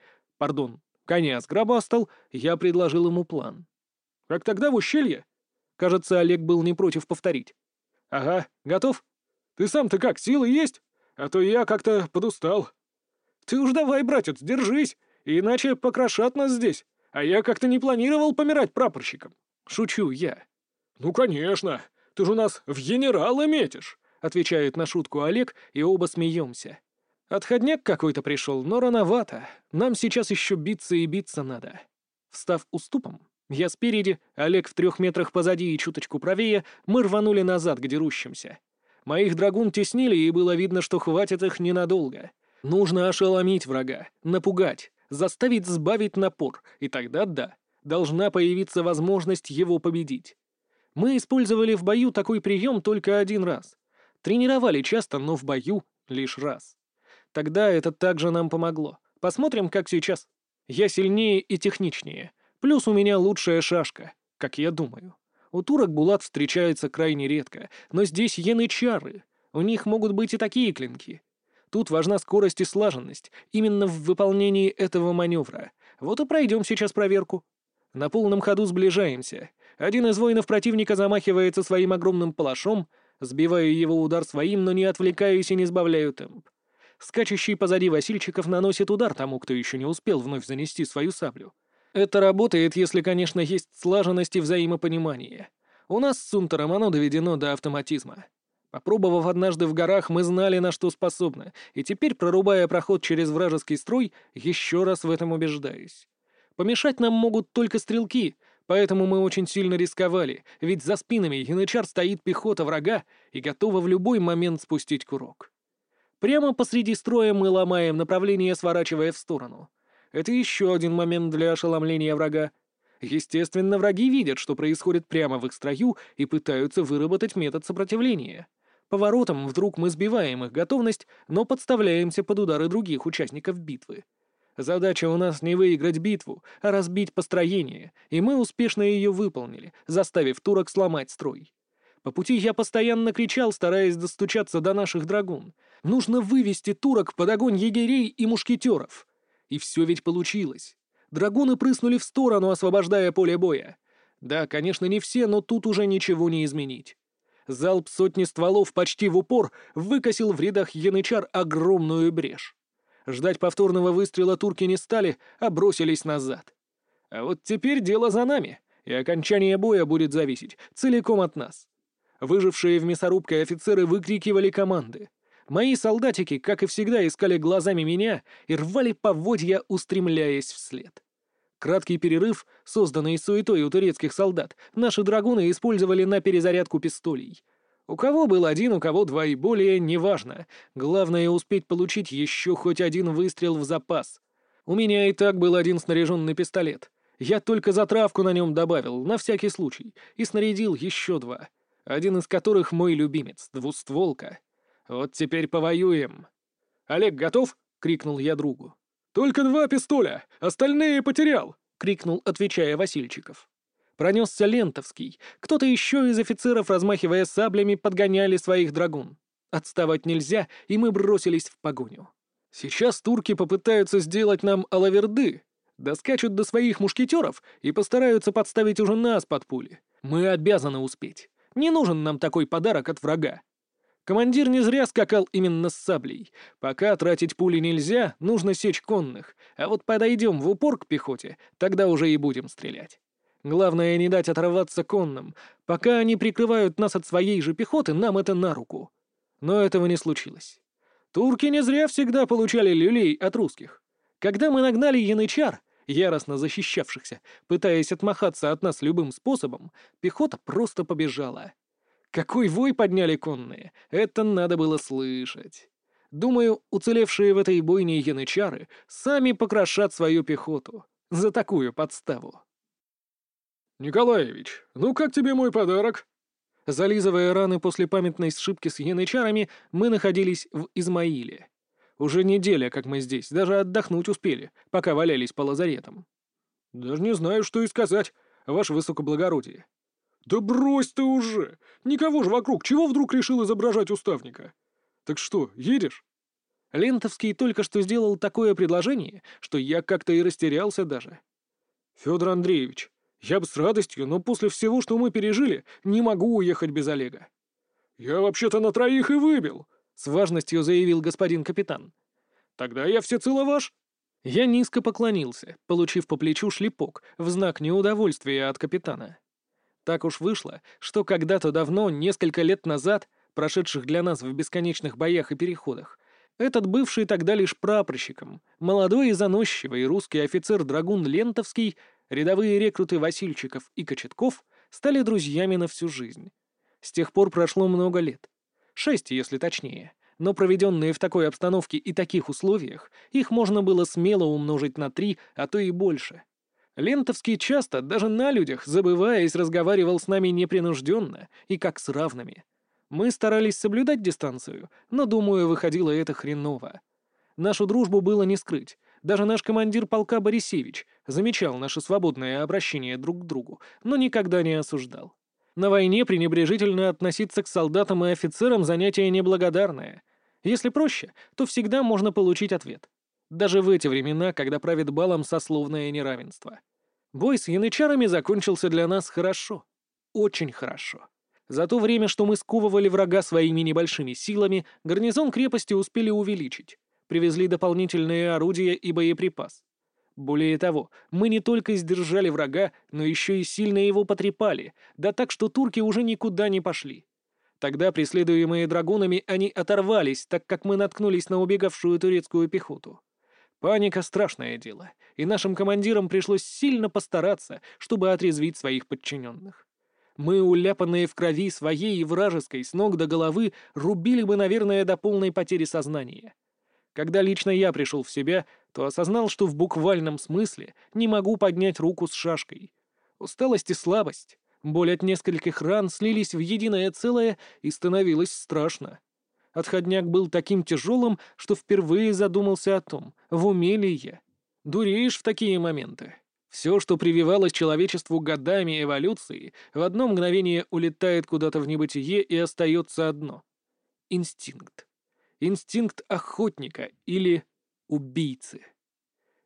коня сгробастал, я предложил ему план. «Как тогда в ущелье?» Кажется, Олег был не против повторить. «Ага, готов? Ты сам-то как, силы есть? А то я как-то подустал». «Ты уж давай, братец, держись, иначе покрошат нас здесь, а я как-то не планировал помирать прапорщиком». Шучу я. «Ну, конечно, ты же у нас в генералы метишь», — отвечает на шутку Олег, и оба смеемся. Отходняк какой-то пришел, но рановато. Нам сейчас еще биться и биться надо. Встав уступом, я спереди, Олег в 3 метрах позади и чуточку правее, мы рванули назад к дерущимся. Моих драгун теснили, и было видно, что хватит их ненадолго. Нужно ошеломить врага, напугать, заставить сбавить напор, и тогда да, должна появиться возможность его победить. Мы использовали в бою такой прием только 1 раз. Тренировали часто, но в бою лишь раз. Тогда это также нам помогло. Посмотрим, как сейчас. Я сильнее и техничнее. Плюс у меня лучшая шашка, как я думаю. У турок булат встречается крайне редко, но здесь янычары. У них могут быть и такие клинки. Тут важна скорость и слаженность, именно в выполнении этого маневра. Вот и пройдем сейчас проверку. На полном ходу сближаемся. Один из воинов противника замахивается своим огромным палашом, сбивая его удар своим, но не отвлекаюсь и не сбавляю темп. Скачущий позади Васильчиков наносит удар тому, кто еще не успел вновь занести свою саблю. Это работает, если, конечно, есть слаженность и взаимопонимание. У нас с Сунтером оно доведено до автоматизма. Попробовав однажды в горах, мы знали, на что способны, и теперь, прорубая проход через вражеский строй, еще раз в этом убеждаюсь. Помешать нам могут только стрелки, поэтому мы очень сильно рисковали, ведь за спинами янычар стоит пехота врага и готова в любой момент спустить курок. Прямо посреди строя мы ломаем направление, сворачивая в сторону. Это еще один момент для ошеломления врага. Естественно, враги видят, что происходит прямо в их строю, и пытаются выработать метод сопротивления. Поворотом вдруг мы сбиваем их готовность, но подставляемся под удары других участников битвы. Задача у нас не выиграть битву, а разбить построение, и мы успешно ее выполнили, заставив турок сломать строй. По пути я постоянно кричал, стараясь достучаться до наших драгун. Нужно вывести турок под огонь егерей и мушкетеров. И все ведь получилось. Драгуны прыснули в сторону, освобождая поле боя. Да, конечно, не все, но тут уже ничего не изменить. Залп сотни стволов почти в упор выкосил в рядах янычар огромную брешь. Ждать повторного выстрела турки не стали, а бросились назад. А вот теперь дело за нами, и окончание боя будет зависеть целиком от нас. Выжившие в мясорубке офицеры выкрикивали команды. Мои солдатики, как и всегда, искали глазами меня и рвали поводья, устремляясь вслед. Краткий перерыв, созданный суетой у турецких солдат, наши драгуны использовали на перезарядку пистолей. У кого был один, у кого два и более, неважно. Главное — успеть получить еще хоть один выстрел в запас. У меня и так был один снаряженный пистолет. Я только затравку на нем добавил, на всякий случай, и снарядил еще два. Один из которых мой любимец, двустволка. Вот теперь повоюем. «Олег, готов?» — крикнул я другу. «Только 2 пистоля, остальные потерял!» — крикнул, отвечая Васильчиков. Пронесся Лентовский. Кто-то еще из офицеров, размахивая саблями, подгоняли своих драгун. Отставать нельзя, и мы бросились в погоню. Сейчас турки попытаются сделать нам алаверды, доскачут до своих мушкетеров и постараются подставить уже нас под пули. Мы обязаны успеть. Не нужен нам такой подарок от врага. Командир не зря скакал именно с саблей. Пока тратить пули нельзя, нужно сечь конных, а вот подойдем в упор к пехоте, тогда уже и будем стрелять. Главное не дать оторваться конным. Пока они прикрывают нас от своей же пехоты, нам это на руку. Но этого не случилось. Турки не зря всегда получали люлей от русских. Когда мы нагнали янычар, яростно защищавшихся, пытаясь отмахаться от нас любым способом, пехота просто побежала. Какой вой подняли конные! Это надо было слышать. Думаю, уцелевшие в этой бойне янычары сами покрошат свою пехоту за такую подставу. «Николаевич, ну как тебе мой подарок?» Зализывая раны после памятной сшибки с янычарами, мы находились в Измаиле. Уже неделя, как мы здесь, даже отдохнуть успели, пока валялись по лазаретам. «Даже не знаю, что и сказать, ваше высокоблагородие». «Да брось ты уже! Никого же вокруг, чего вдруг решил изображать уставника? Так что, едешь?» Лентовский только что сделал такое предложение, что я как-то и растерялся даже. «Федор Андреевич, я бы с радостью, но после всего, что мы пережили, не могу уехать без Олега». «Я вообще-то на 3 и выбил», — с важностью заявил господин капитан. «Тогда я всецело ваш». Я низко поклонился, получив по плечу шлепок в знак неудовольствия от капитана. Так уж вышло, что когда-то давно, несколько лет назад, прошедших для нас в бесконечных боях и переходах, этот бывший тогда лишь прапорщиком, молодой и заносчивый русский офицер-драгун Лентовский, рядовые рекруты Васильчиков и Кочетков стали друзьями на всю жизнь. С тех пор прошло много лет. 6, если точнее. Но проведенные в такой обстановке и таких условиях, их можно было смело умножить на 3, а то и больше. Лентовский часто, даже на людях, забываясь, разговаривал с нами непринужденно и как с равными. Мы старались соблюдать дистанцию, но, думаю, выходило это хреново. Нашу дружбу было не скрыть. Даже наш командир полка Борисевич замечал наше свободное обращение друг к другу, но никогда не осуждал. На войне пренебрежительно относиться к солдатам и офицерам — занятие неблагодарное. Если проще, то всегда можно получить ответ. Даже в эти времена, когда правит балом сословное неравенство. Бой с янычарами закончился для нас хорошо. Очень хорошо. За то время, что мы сковывали врага своими небольшими силами, гарнизон крепости успели увеличить. Привезли дополнительные орудия и боеприпас. Более того, мы не только сдержали врага, но еще и сильно его потрепали, да так, что турки уже никуда не пошли. Тогда, преследуемые драгунами, они оторвались, так как мы наткнулись на убегавшую турецкую пехоту. Паника — страшное дело, и нашим командирам пришлось сильно постараться, чтобы отрезвить своих подчиненных. Мы, уляпанные в крови своей и вражеской, с ног до головы, рубили бы, наверное, до полной потери сознания. Когда лично я пришел в себя, то осознал, что в буквальном смысле не могу поднять руку с шашкой. Усталость и слабость, боль от нескольких ран слились в единое целое, и становилось страшно. Отходняк был таким тяжелым, что впервые задумался о том, в уме ли я. Дуреешь в такие моменты. Все, что прививалось человечеству годами эволюции, в одно мгновение улетает куда-то в небытие, и остается одно — инстинкт. Инстинкт охотника или убийцы.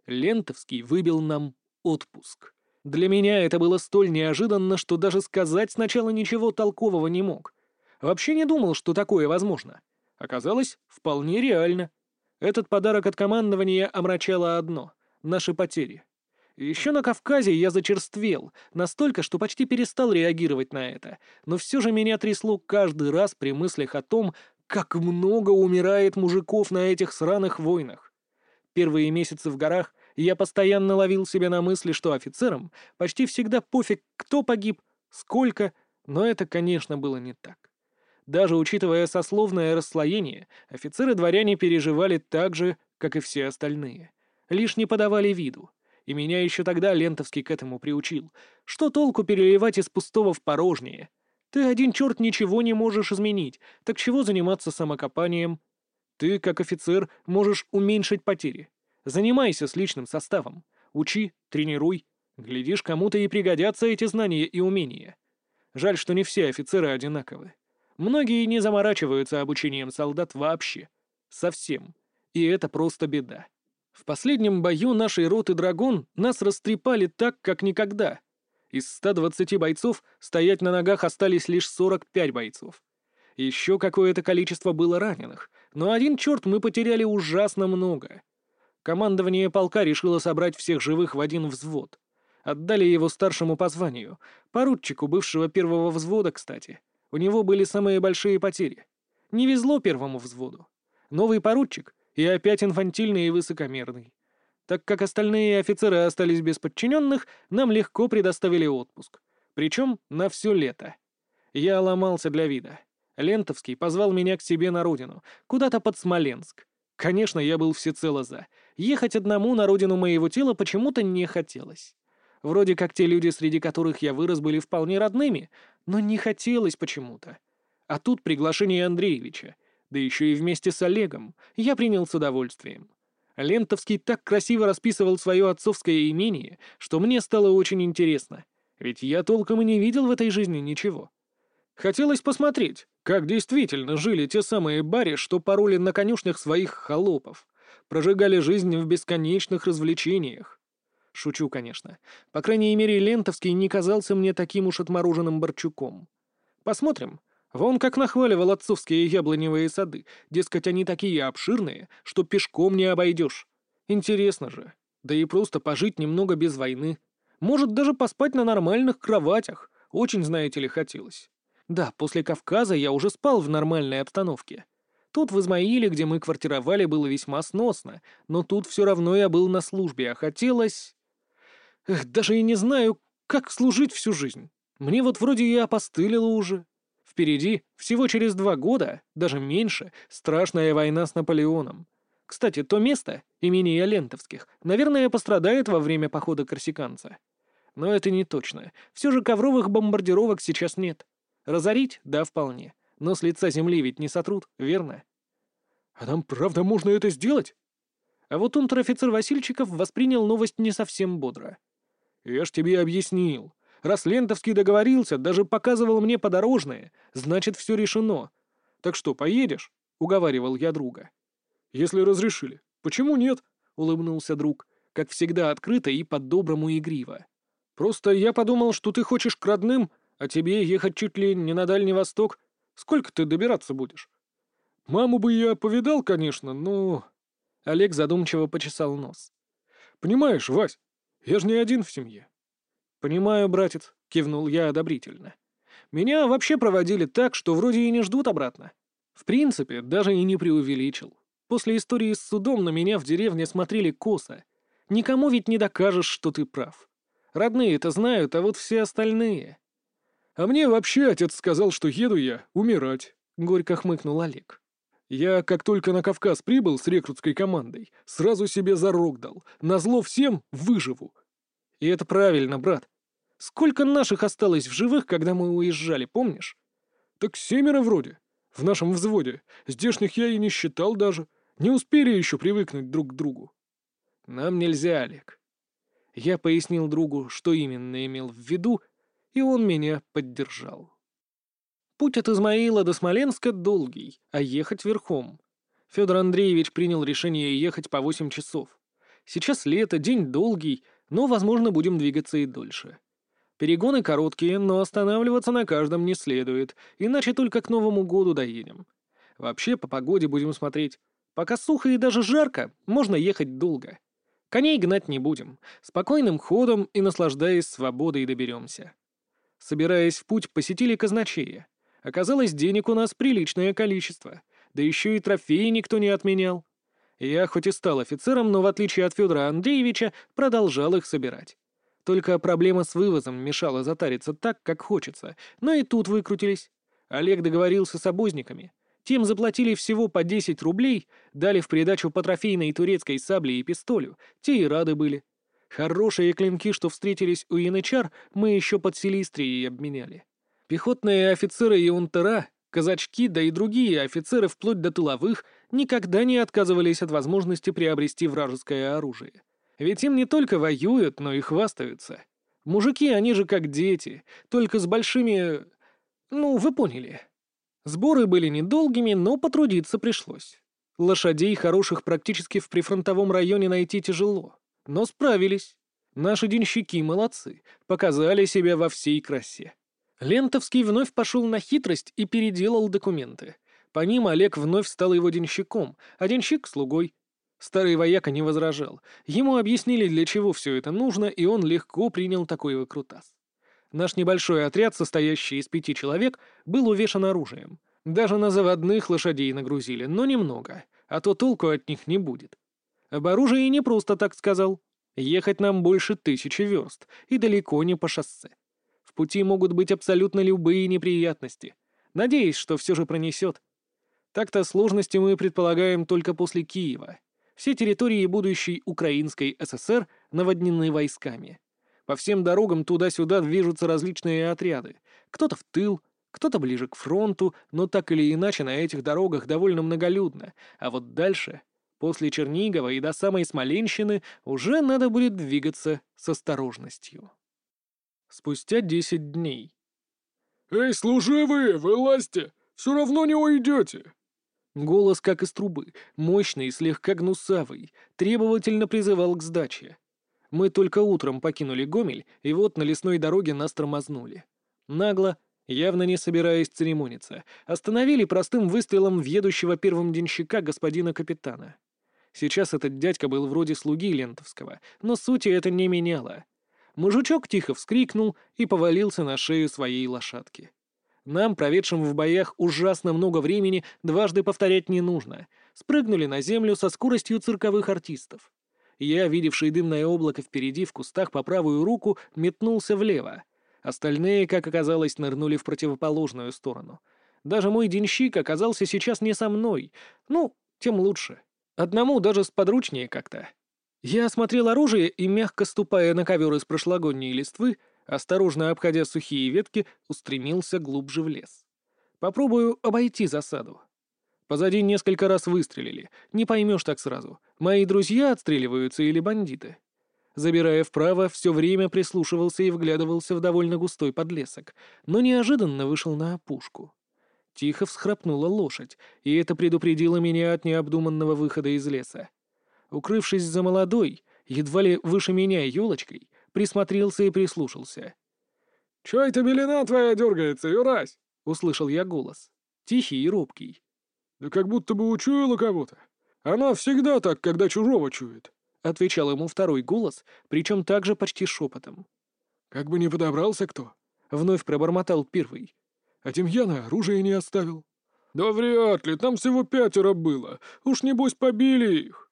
Лентовский выбил нам отпуск. Для меня это было столь неожиданно, что даже сказать сначала ничего толкового не мог. Вообще не думал, что такое возможно. Оказалось, вполне реально. Этот подарок от командования омрачало одно — наши потери. Еще на Кавказе я зачерствел, настолько, что почти перестал реагировать на это, но все же меня трясло каждый раз при мыслях о том, как много умирает мужиков на этих сраных войнах. Первые месяцы в горах я постоянно ловил себя на мысли, что офицерам почти всегда пофиг, кто погиб, сколько, но это, конечно, было не так. Даже учитывая сословное расслоение, офицеры-дворяне переживали так же, как и все остальные. Лишь не подавали виду. И меня еще тогда Лентовский к этому приучил. Что толку переливать из пустого в порожнее? Ты один черт ничего не можешь изменить, так чего заниматься самокопанием? Ты, как офицер, можешь уменьшить потери. Занимайся с личным составом. Учи, тренируй. Глядишь, кому-то и пригодятся эти знания и умения. Жаль, что не все офицеры одинаковы. Многие не заморачиваются обучением солдат вообще. Совсем. И это просто беда. В последнем бою нашей роты «Драгун» нас растрепали так, как никогда. Из 120 бойцов стоять на ногах остались лишь 45 бойцов. Еще какое-то количество было раненых, но один черт мы потеряли ужасно много. Командование полка решило собрать всех живых в один взвод. Отдали его старшему по званию, поручику бывшего первого взвода, кстати. У него были самые большие потери. Не везло первому взводу. Новый поручик и опять инфантильный и высокомерный. Так как остальные офицеры остались без подчиненных, нам легко предоставили отпуск. Причем на все лето. Я ломался для вида. Лентовский позвал меня к себе на родину, куда-то под Смоленск. Конечно, я был всецело за. Ехать одному на родину моего тела почему-то не хотелось. Вроде как те люди, среди которых я вырос, были вполне родными, но не хотелось почему-то. А тут приглашение Андреевича, да еще и вместе с Олегом, я принял с удовольствием. Лентовский так красиво расписывал свое отцовское имение, что мне стало очень интересно, ведь я толком и не видел в этой жизни ничего. Хотелось посмотреть, как действительно жили те самые бари, что пороли на конюшнях своих холопов, прожигали жизнь в бесконечных развлечениях. Шучу, конечно. По крайней мере, Лентовский не казался мне таким уж отмороженным Борчуком. Посмотрим. Вон как нахваливал отцовские яблоневые сады. Дескать, они такие обширные, что пешком не обойдешь. Интересно же. Да и просто пожить немного без войны. Может, даже поспать на нормальных кроватях. Очень, знаете ли, хотелось. Да, после Кавказа я уже спал в нормальной обстановке. Тут в Измаиле, где мы квартировали, было весьма сносно, но тут все равно я был на службе, а хотелось... Эх, даже и не знаю, как служить всю жизнь. Мне вот вроде и опостылило уже. Впереди, всего через 2 года, даже меньше, страшная война с Наполеоном. Кстати, то место, имение Лентовских, наверное, пострадает во время похода корсиканца. Но это не точно. Все же ковровых бомбардировок сейчас нет. Разорить? Да, вполне. Но с лица земли ведь не сотрут, верно? А нам правда можно это сделать? А вот унтер-офицер Васильчиков воспринял новость не совсем бодро. Я ж тебе объяснил. Раз Лентовский договорился, даже показывал мне подорожное, значит, все решено. Так что, поедешь? — уговаривал я друга. Если разрешили. Почему нет? — улыбнулся друг, как всегда открыто и по-доброму игриво. Просто я подумал, что ты хочешь к родным, а тебе ехать чуть ли не на Дальний Восток. Сколько ты добираться будешь? Маму бы я повидал, конечно, но... Олег задумчиво почесал нос. Понимаешь, Вась, я же не один в семье. «Понимаю, братец», — кивнул я одобрительно. «Меня вообще проводили так, что вроде и не ждут обратно. В принципе, даже и не преувеличил. После истории с судом на меня в деревне смотрели косо. Никому ведь не докажешь, что ты прав. Родные это знают, а вот все остальные...» «А мне вообще отец сказал, что еду я умирать», — горько хмыкнул Олег. «Я, как только на Кавказ прибыл с рекрутской командой, сразу себе зарок дал. Назло всем выживу. И это правильно, брат. Сколько наших осталось в живых, когда мы уезжали, помнишь? Так 7 вроде. В нашем взводе. Здешних я и не считал даже. Не успели еще привыкнуть друг к другу. Нам нельзя, Олег. Я пояснил другу, что именно имел в виду, и он меня поддержал. Путь от Измаила до Смоленска долгий, а ехать верхом. Федор Андреевич принял решение ехать по 8 часов. Сейчас лето, день долгий, но, возможно, будем двигаться и дольше. Перегоны короткие, но останавливаться на каждом не следует, иначе только к Новому году доедем. Вообще, по погоде будем смотреть. Пока сухо и даже жарко, можно ехать долго. Коней гнать не будем. Спокойным ходом и наслаждаясь свободой доберемся. Собираясь в путь, посетили казначея. Оказалось, денег у нас приличное количество. Да еще и трофеи никто не отменял. Я хоть и стал офицером, но в отличие от Федора Андреевича продолжал их собирать. Только проблема с вывозом мешала затариться так, как хочется, но и тут выкрутились. Олег договорился с обозниками. Тем заплатили всего по 10 рублей, дали в придачу по трофейной турецкой сабле и пистолю, те и рады были. Хорошие клинки, что встретились у янычар, мы еще под Силистрией обменяли. Пехотные офицеры и унтера, казачки, да и другие офицеры, вплоть до тыловых, никогда не отказывались от возможности приобрести вражеское оружие. Ведь им не только воюют, но и хвастаются. Мужики, они же как дети, только с большими... Ну, вы поняли. Сборы были недолгими, но потрудиться пришлось. Лошадей хороших практически в прифронтовом районе найти тяжело, но справились. Наши денщики молодцы, показали себя во всей красе. Лентовский вновь пошел на хитрость и переделал документы. По ним Олег вновь стал его денщиком, а денщик — слугой. Старый вояка не возражал. Ему объяснили, для чего все это нужно, и он легко принял такой выкрутас. Наш небольшой отряд, состоящий из 5 человек, был увешан оружием. Даже на заводных лошадей нагрузили, но немного, а то толку от них не будет. Об оружии не просто так сказал. Ехать нам больше 1000 верст, и далеко не по шоссе. В пути могут быть абсолютно любые неприятности. Надеюсь, что все же пронесет. Так-то сложности мы предполагаем только после Киева. Все территории будущей Украинской ССР наводнены войсками. По всем дорогам туда-сюда движутся различные отряды. Кто-то в тыл, кто-то ближе к фронту, но так или иначе на этих дорогах довольно многолюдно. А вот дальше, после Чернигова и до самой Смоленщины, уже надо будет двигаться с осторожностью. Спустя 10 дней. «Эй, служивые, вылазьте! Все равно не уйдете!» Голос, как из трубы, мощный и слегка гнусавый, требовательно призывал к сдаче. Мы только утром покинули Гомель, и вот на лесной дороге нас тормознули. Нагло, явно не собираясь церемониться, остановили простым выстрелом въедущего первым денщика господина капитана. Сейчас этот дядька был вроде слуги Лентовского, но сути это не меняло. Мужичок тихо вскрикнул и повалился на шею своей лошадки. Нам, проведшим в боях ужасно много времени, дважды повторять не нужно. Спрыгнули на землю со скоростью цирковых артистов. Я, видевший дымное облако впереди в кустах по правую руку, метнулся влево. Остальные, как оказалось, нырнули в противоположную сторону. Даже мой денщик оказался сейчас не со мной. Ну, тем лучше. Одному даже сподручнее как-то. Я осмотрел оружие и, мягко ступая на ковер из прошлогодней листвы, осторожно обходя сухие ветки, устремился глубже в лес. Попробую обойти засаду. Позади несколько раз выстрелили. Не поймешь так сразу, мои друзья отстреливаются или бандиты. Забирая вправо, все время прислушивался и вглядывался в довольно густой подлесок, но неожиданно вышел на опушку. Тихо всхрапнула лошадь, и это предупредило меня от необдуманного выхода из леса. Укрывшись за молодой, едва ли выше меня елочкой, присмотрелся и прислушался. «Чё это белина твоя дергается, Юрась?» — услышал я голос. Тихий и робкий. «Да как будто бы учуяла кого-то. Она всегда так, когда чужого чует», — отвечал ему второй голос, причем также почти шепотом. «Как бы не подобрался кто», — вновь пробормотал первый. «А Демьяна оружие не оставил». «Да вряд ли, там всего 5 было. Уж небось побили их».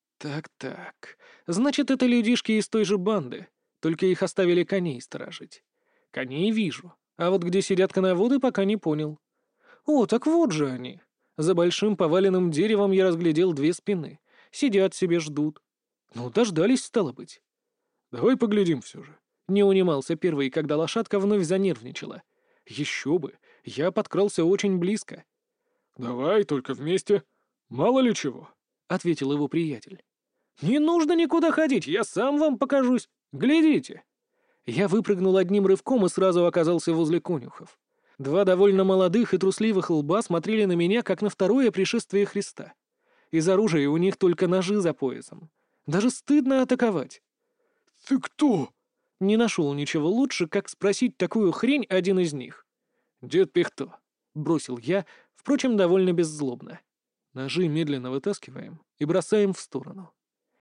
Так. Значит, это людишки из той же банды, только их оставили коней сторожить. Коней вижу, а вот где сидят коноводы, пока не понял. О, так вот же они. За большим поваленным деревом я разглядел 2 спины. Сидят себе, ждут. Ну, дождались, стало быть. «Давай поглядим все же». Не унимался первый, когда лошадка вновь занервничала. Еще бы, я подкрался очень близко. «Давай, только вместе. Мало ли чего», — ответил его приятель. «Не нужно никуда ходить, я сам вам покажусь. Глядите!» Я выпрыгнул одним рывком и сразу оказался возле конюхов. 2 довольно молодых и трусливых лба смотрели на меня, как на второе пришествие Христа. Из оружия у них только ножи за поясом. Даже стыдно атаковать. «Ты кто?» Не нашел ничего лучше, как спросить такую хрень один из них. «Дед Пихто», — бросил я, впрочем, довольно беззлобно. Ножи медленно вытаскиваем и бросаем в сторону.